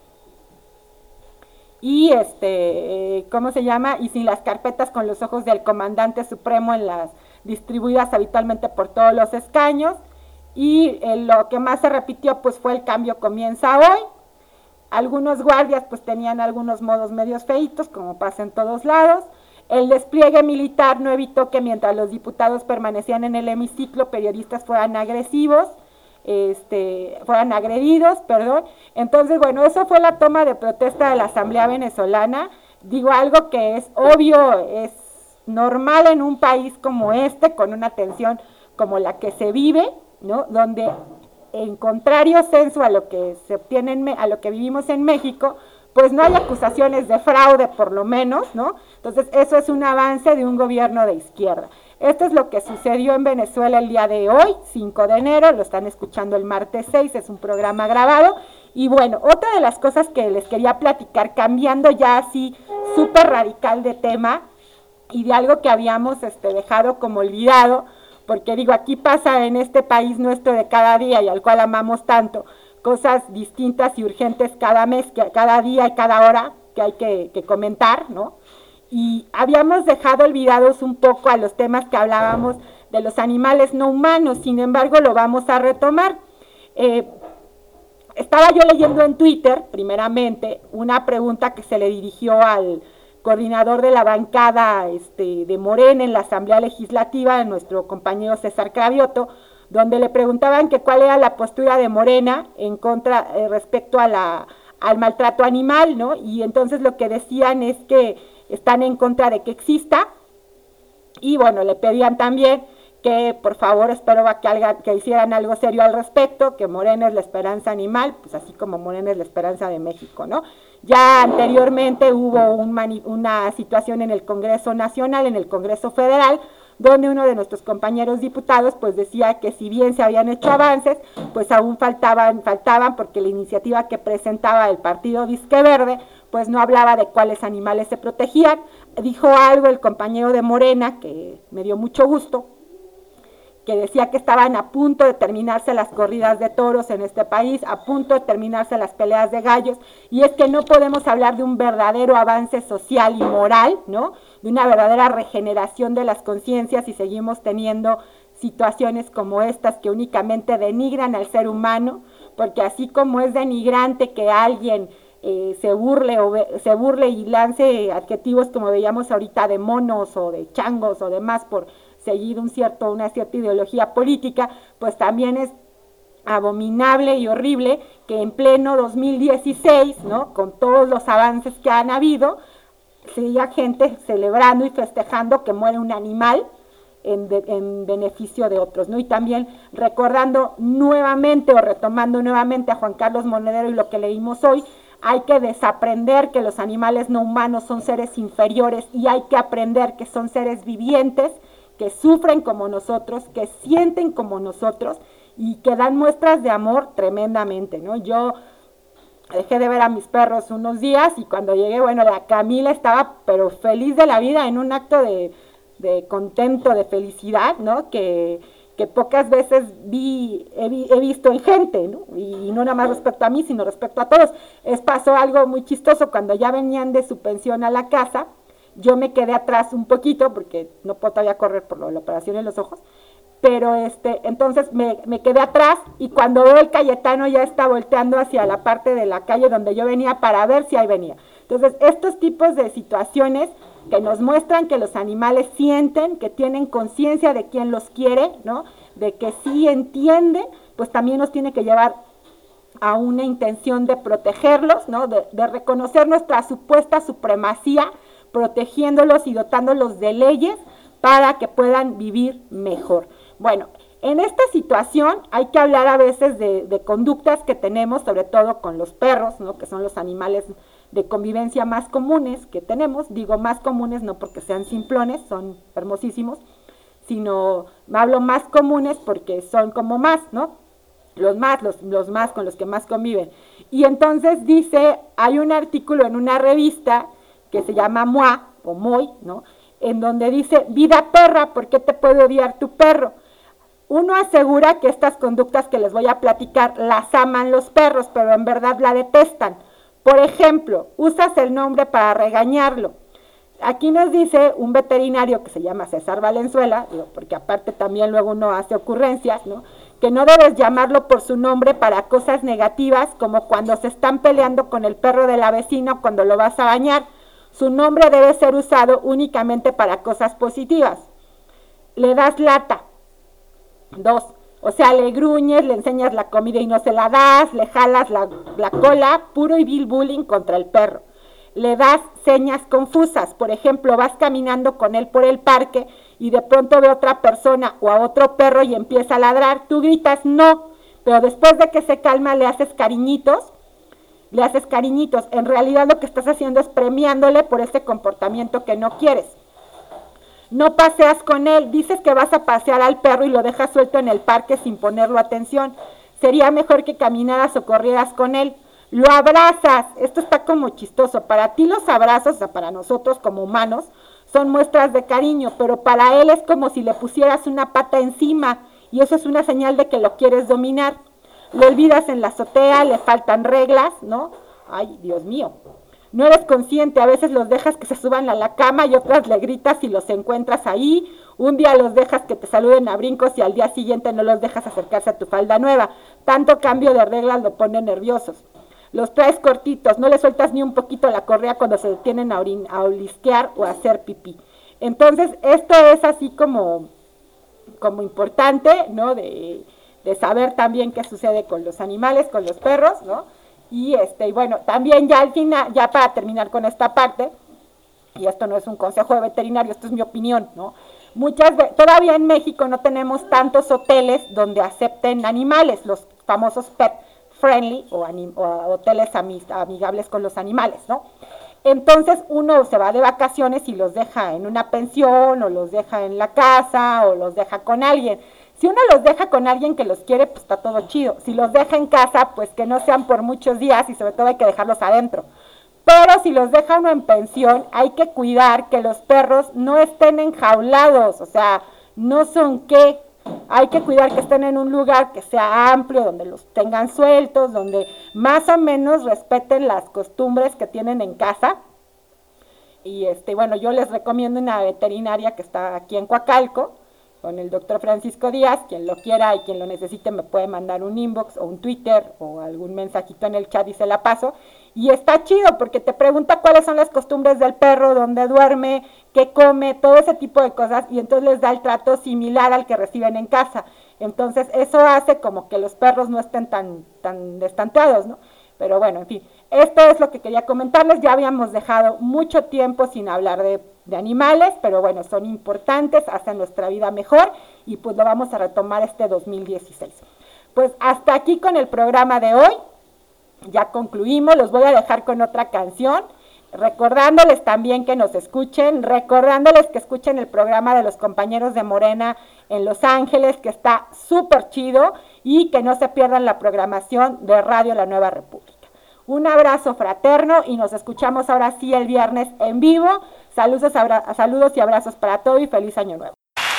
Y este, ¿cómo se llama? Y sin las carpetas con los ojos del comandante supremo en las distribuidas habitualmente por todos los escaños. Y eh, lo que más se repitió pues fue el cambio comienza hoy. Algunos guardias pues tenían algunos modos medios feitos, como pasa en todos lados. El despliegue militar no evitó que mientras los diputados permanecían en el hemiciclo, periodistas fueran agresivos, este, fueran agredidos, perdón. Entonces, bueno, eso fue la toma de protesta de la Asamblea Venezolana. Digo, algo que es obvio, es normal en un país como este, con una tensión como la que se vive, ¿no? Donde, en contrario censo a lo que se obtiene en, a lo que vivimos en México, pues no hay acusaciones de fraude, por lo menos, ¿no? Entonces, eso es un avance de un gobierno de izquierda. Esto es lo que sucedió en Venezuela el día de hoy, cinco de enero, lo están escuchando el martes seis, es un programa grabado. Y bueno, otra de las cosas que les quería platicar, cambiando ya así súper radical de tema, y de algo que habíamos este, dejado como olvidado, porque digo, aquí pasa en este país nuestro de cada día y al cual amamos tanto, cosas distintas y urgentes cada mes, cada día y cada hora que hay que, que comentar, ¿no? Y habíamos dejado olvidados un poco a los temas que hablábamos de los animales no humanos, sin embargo lo vamos a retomar. Eh, estaba yo leyendo en Twitter, primeramente, una pregunta que se le dirigió al coordinador de la bancada este, de Morena en la Asamblea Legislativa, nuestro compañero César Cravioto, donde le preguntaban que cuál era la postura de Morena en contra eh, respecto a la, al maltrato animal, ¿no? Y entonces lo que decían es que están en contra de que exista, y bueno, le pedían también que por favor espero que, haga, que hicieran algo serio al respecto, que Morena es la esperanza animal, pues así como Morena es la esperanza de México, ¿no? Ya anteriormente hubo un mani, una situación en el Congreso Nacional, en el Congreso Federal, donde uno de nuestros compañeros diputados pues decía que si bien se habían hecho avances, pues aún faltaban, faltaban porque la iniciativa que presentaba el partido Disque Verde, pues no hablaba de cuáles animales se protegían. Dijo algo el compañero de Morena, que me dio mucho gusto, que decía que estaban a punto de terminarse las corridas de toros en este país, a punto de terminarse las peleas de gallos, y es que no podemos hablar de un verdadero avance social y moral, ¿no? De una verdadera regeneración de las conciencias si seguimos teniendo situaciones como estas que únicamente denigran al ser humano, porque así como es denigrante que alguien eh, se burle o ve, se burle y lance adjetivos como veíamos ahorita de monos o de changos o demás por seguir un cierto, una cierta ideología política, pues también es abominable y horrible que en pleno dos mil dieciséis, ¿no? Con todos los avances que han habido, siga gente celebrando y festejando que muere un animal en, de, en beneficio de otros, ¿no? Y también recordando nuevamente o retomando nuevamente a Juan Carlos Monedero y lo que leímos hoy, hay que desaprender que los animales no humanos son seres inferiores y hay que aprender que son seres vivientes, que sufren como nosotros, que sienten como nosotros y que dan muestras de amor tremendamente, ¿no? Yo dejé de ver a mis perros unos días y cuando llegué, bueno, la Camila estaba pero feliz de la vida en un acto de, de contento, de felicidad, ¿no? Que, que pocas veces vi, he, he visto en gente, ¿no? Y, y no nada más respecto a mí, sino respecto a todos. Es pasó algo muy chistoso cuando ya venían de su pensión a la casa. Yo me quedé atrás un poquito porque no puedo todavía correr por lo de la operación en los ojos, pero este, entonces me, me quedé atrás y cuando veo el Cayetano ya está volteando hacia la parte de la calle donde yo venía para ver si ahí venía. Entonces, estos tipos de situaciones que nos muestran que los animales sienten, que tienen conciencia de quién los quiere, ¿no? De que sí entienden, pues también nos tiene que llevar a una intención de protegerlos, ¿no? De, de reconocer nuestra supuesta supremacía, protegiéndolos y dotándolos de leyes para que puedan vivir mejor. Bueno, en esta situación hay que hablar a veces de, de conductas que tenemos, sobre todo con los perros, ¿no? Que son los animales de convivencia más comunes que tenemos. Digo más comunes no porque sean simplones, son hermosísimos, sino hablo más comunes porque son como más, ¿no? Los más, los, los más con los que más conviven. Y entonces dice, hay un artículo en una revista que se llama M O A, o M O I, ¿no? En donde dice, vida perra, ¿por qué te puede odiar tu perro? Uno asegura que estas conductas que les voy a platicar las aman los perros, pero en verdad la detestan. Por ejemplo, usas el nombre para regañarlo. Aquí nos dice un veterinario que se llama César Valenzuela, digo, porque aparte también luego uno hace ocurrencias, ¿no? Que no debes llamarlo por su nombre para cosas negativas, como cuando se están peleando con el perro de la vecina o cuando lo vas a bañar. Su nombre debe ser usado únicamente para cosas positivas. Le das lata. Dos, o sea, le gruñes, le enseñas la comida y no se la das, le jalas la, la cola, puro y vil bullying contra el perro. Le das señas confusas, por ejemplo, vas caminando con él por el parque y de pronto ve a otra persona o a otro perro y empieza a ladrar, tú gritas no, pero después de que se calma le haces cariñitos, le haces cariñitos, en realidad lo que estás haciendo es premiándole por ese comportamiento que no quieres. No paseas con él, dices que vas a pasear al perro y lo dejas suelto en el parque sin ponerlo atención. Sería mejor que caminaras o corrieras con él. Lo abrazas, esto está como chistoso. Para ti los abrazos, o sea, para nosotros como humanos, son muestras de cariño, pero para él es como si le pusieras una pata encima y eso es una señal de que lo quieres dominar. Lo olvidas en la azotea, le faltan reglas, ¿no? Ay, Dios mío. No eres consciente, a veces los dejas que se suban a la cama y otras le gritas y los encuentras ahí. Un día los dejas que te saluden a brincos y al día siguiente no los dejas acercarse a tu falda nueva. Tanto cambio de reglas lo pone nerviosos. los traes cortitos, no le sueltas ni un poquito la correa cuando se detienen a, orin, a olisquear o a hacer pipí. Entonces, esto es así como, como importante, ¿no? De, de saber también qué sucede con los animales, con los perros, ¿no? Y este, y bueno, también ya al final, ya para terminar con esta parte, y esto no es un consejo de veterinario, esto es mi opinión, ¿no? Muchas veces, todavía en México no tenemos tantos hoteles donde acepten animales, los famosos pet friendly o, anim, o hoteles amig, amigables con los animales, ¿no? Entonces uno se va de vacaciones y los deja en una pensión, o los deja en la casa, o los deja con alguien. Si uno los deja con alguien que los quiere, pues está todo chido. Si los deja en casa, pues que no sean por muchos días y sobre todo hay que dejarlos adentro. Pero si los deja uno en pensión, hay que cuidar que los perros no estén enjaulados, o sea, no son qué. Hay que cuidar que estén en un lugar que sea amplio, donde los tengan sueltos, donde más o menos respeten las costumbres que tienen en casa. Y este, bueno, yo les recomiendo una veterinaria que está aquí en Coacalco, con el doctor Francisco Díaz. Quien lo quiera y quien lo necesite me puede mandar un inbox o un Twitter o algún mensajito en el chat y se la paso. Y está chido porque te pregunta cuáles son las costumbres del perro, dónde duerme, qué come, todo ese tipo de cosas, y entonces les da el trato similar al que reciben en casa. Entonces eso hace como que los perros no estén tan, tan destanteados, ¿no? Pero bueno, en fin, esto es lo que quería comentarles. Ya habíamos dejado mucho tiempo sin hablar de, de animales, pero bueno, son importantes, hacen nuestra vida mejor y pues lo vamos a retomar este dos mil dieciséis. Pues hasta aquí con el programa de hoy. Ya concluimos, los voy a dejar con otra canción, recordándoles también que nos escuchen, recordándoles que escuchen el programa de los compañeros de Morena en Los Ángeles, que está súper chido, y que no se pierdan la programación de Radio La Nueva República. Un abrazo fraterno y nos escuchamos ahora sí el viernes en vivo. Saludos, abra- saludos y abrazos para todos y feliz año nuevo.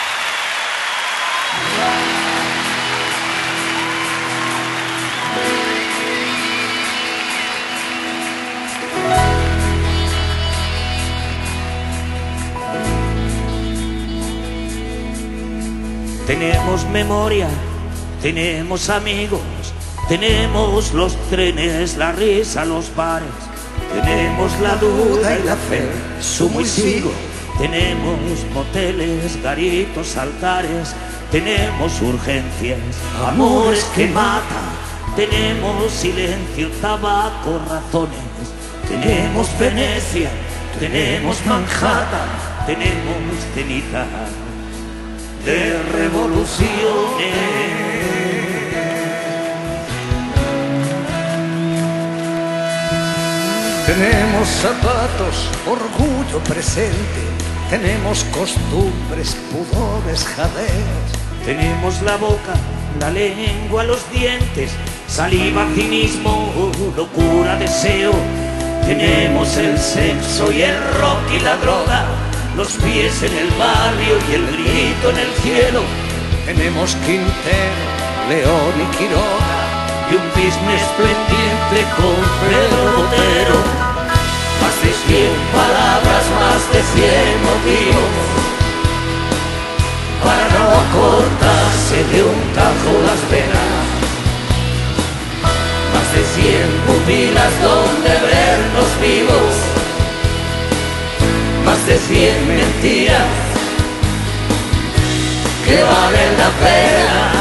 Tenemos memoria, tenemos amigos, tenemos los trenes, la risa, los bares, tenemos la duda y la fe, sumo y sigo, tenemos moteles, garitos, altares, tenemos urgencias, amores que matan, tenemos silencio, tabaco, razones, tenemos Venecia, tenemos Manhattan, tenemos ceniza de revoluciones. Tenemos zapatos, orgullo presente, tenemos costumbres, pudores, jadeos. Tenemos la boca, la lengua, los dientes, saliva, cinismo, locura, deseo. Tenemos el sexo y el rock y la droga, los pies en el barrio y el grito en el cielo. Tenemos Quintero, León y Quiroga, y un business pendiente con Pedro Botero. Más de cien palabras, más de cien motivos para no cortarse de un tajo las venas. Más de cien pupilas donde vernos vivos, más de cien mentiras que valen la pena.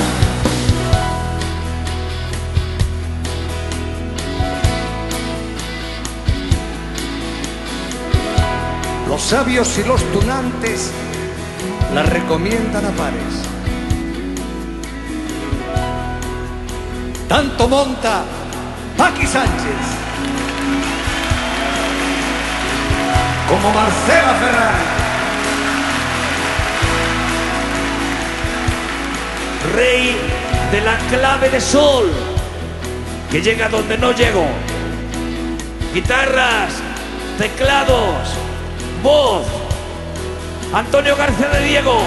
Los sabios y los tunantes la recomiendan a pares. Tanto monta Paqui Sánchez como Marcela Ferrari. Rey de la clave de sol, que llega donde no llego. Guitarras, teclados, voz, Antonio García de Diego.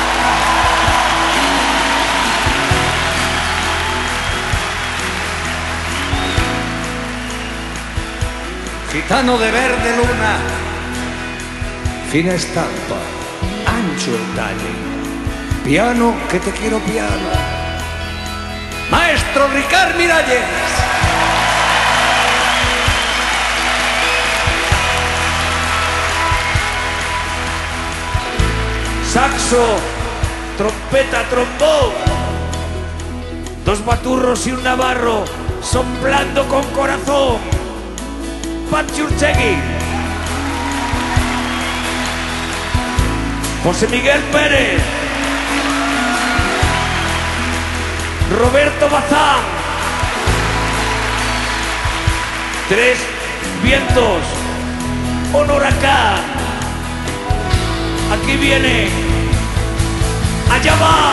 Gitano de verde luna, fina estampa, ancho el talle, piano que te quiero piano. Maestro Ricard Miralles. saxo, trompeta, trombón, dos baturros y un navarro soplando con corazón. Pachi Urchegui, José Miguel Pérez, Roberto Bazán, Tres Vientos, un huracán. Aquí viene, allá va.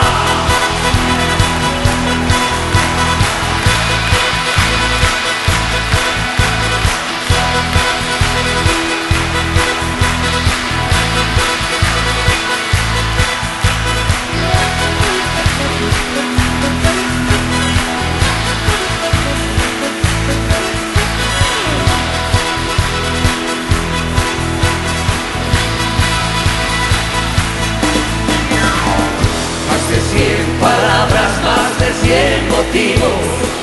Palabras, más de cien motivos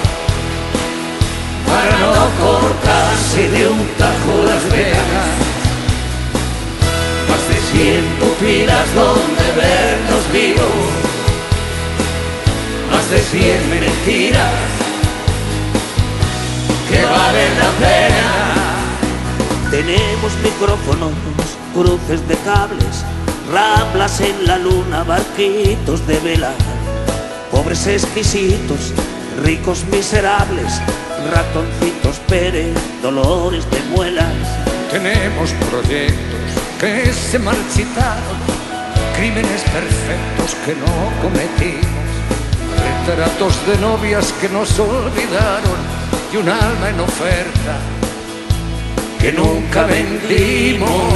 para no cortarse de un tajo las venas, más de cien pupilas donde vernos vivos, más de cien mentiras que valen la pena. Tenemos micrófonos, cruces de cables, ramblas en la luna, barquitos de vela, pobres exquisitos, ricos miserables, ratoncitos Pérez, dolores de muelas. Tenemos proyectos que se marchitaron, crímenes perfectos que no cometimos, retratos de novias que nos olvidaron y un alma en oferta que nunca vendimos.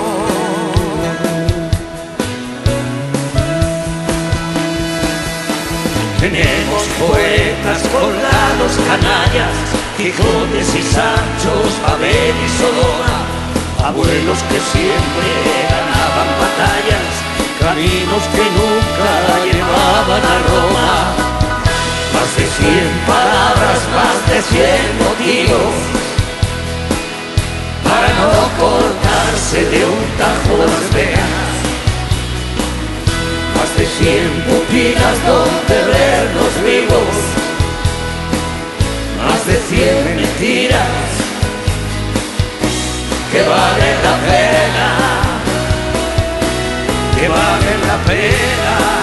Tenemos poetas colgados, canallas, Quijotes y Sanchos, Babel y Sodoma, abuelos que siempre ganaban batallas, caminos que nunca llevaban a Roma. Más de cien palabras, más de cien motivos para no cortarse de un tajo las venas, más de cien pupilas donde vernos vivos, más de cien mentiras que valen la pena, que valen la pena.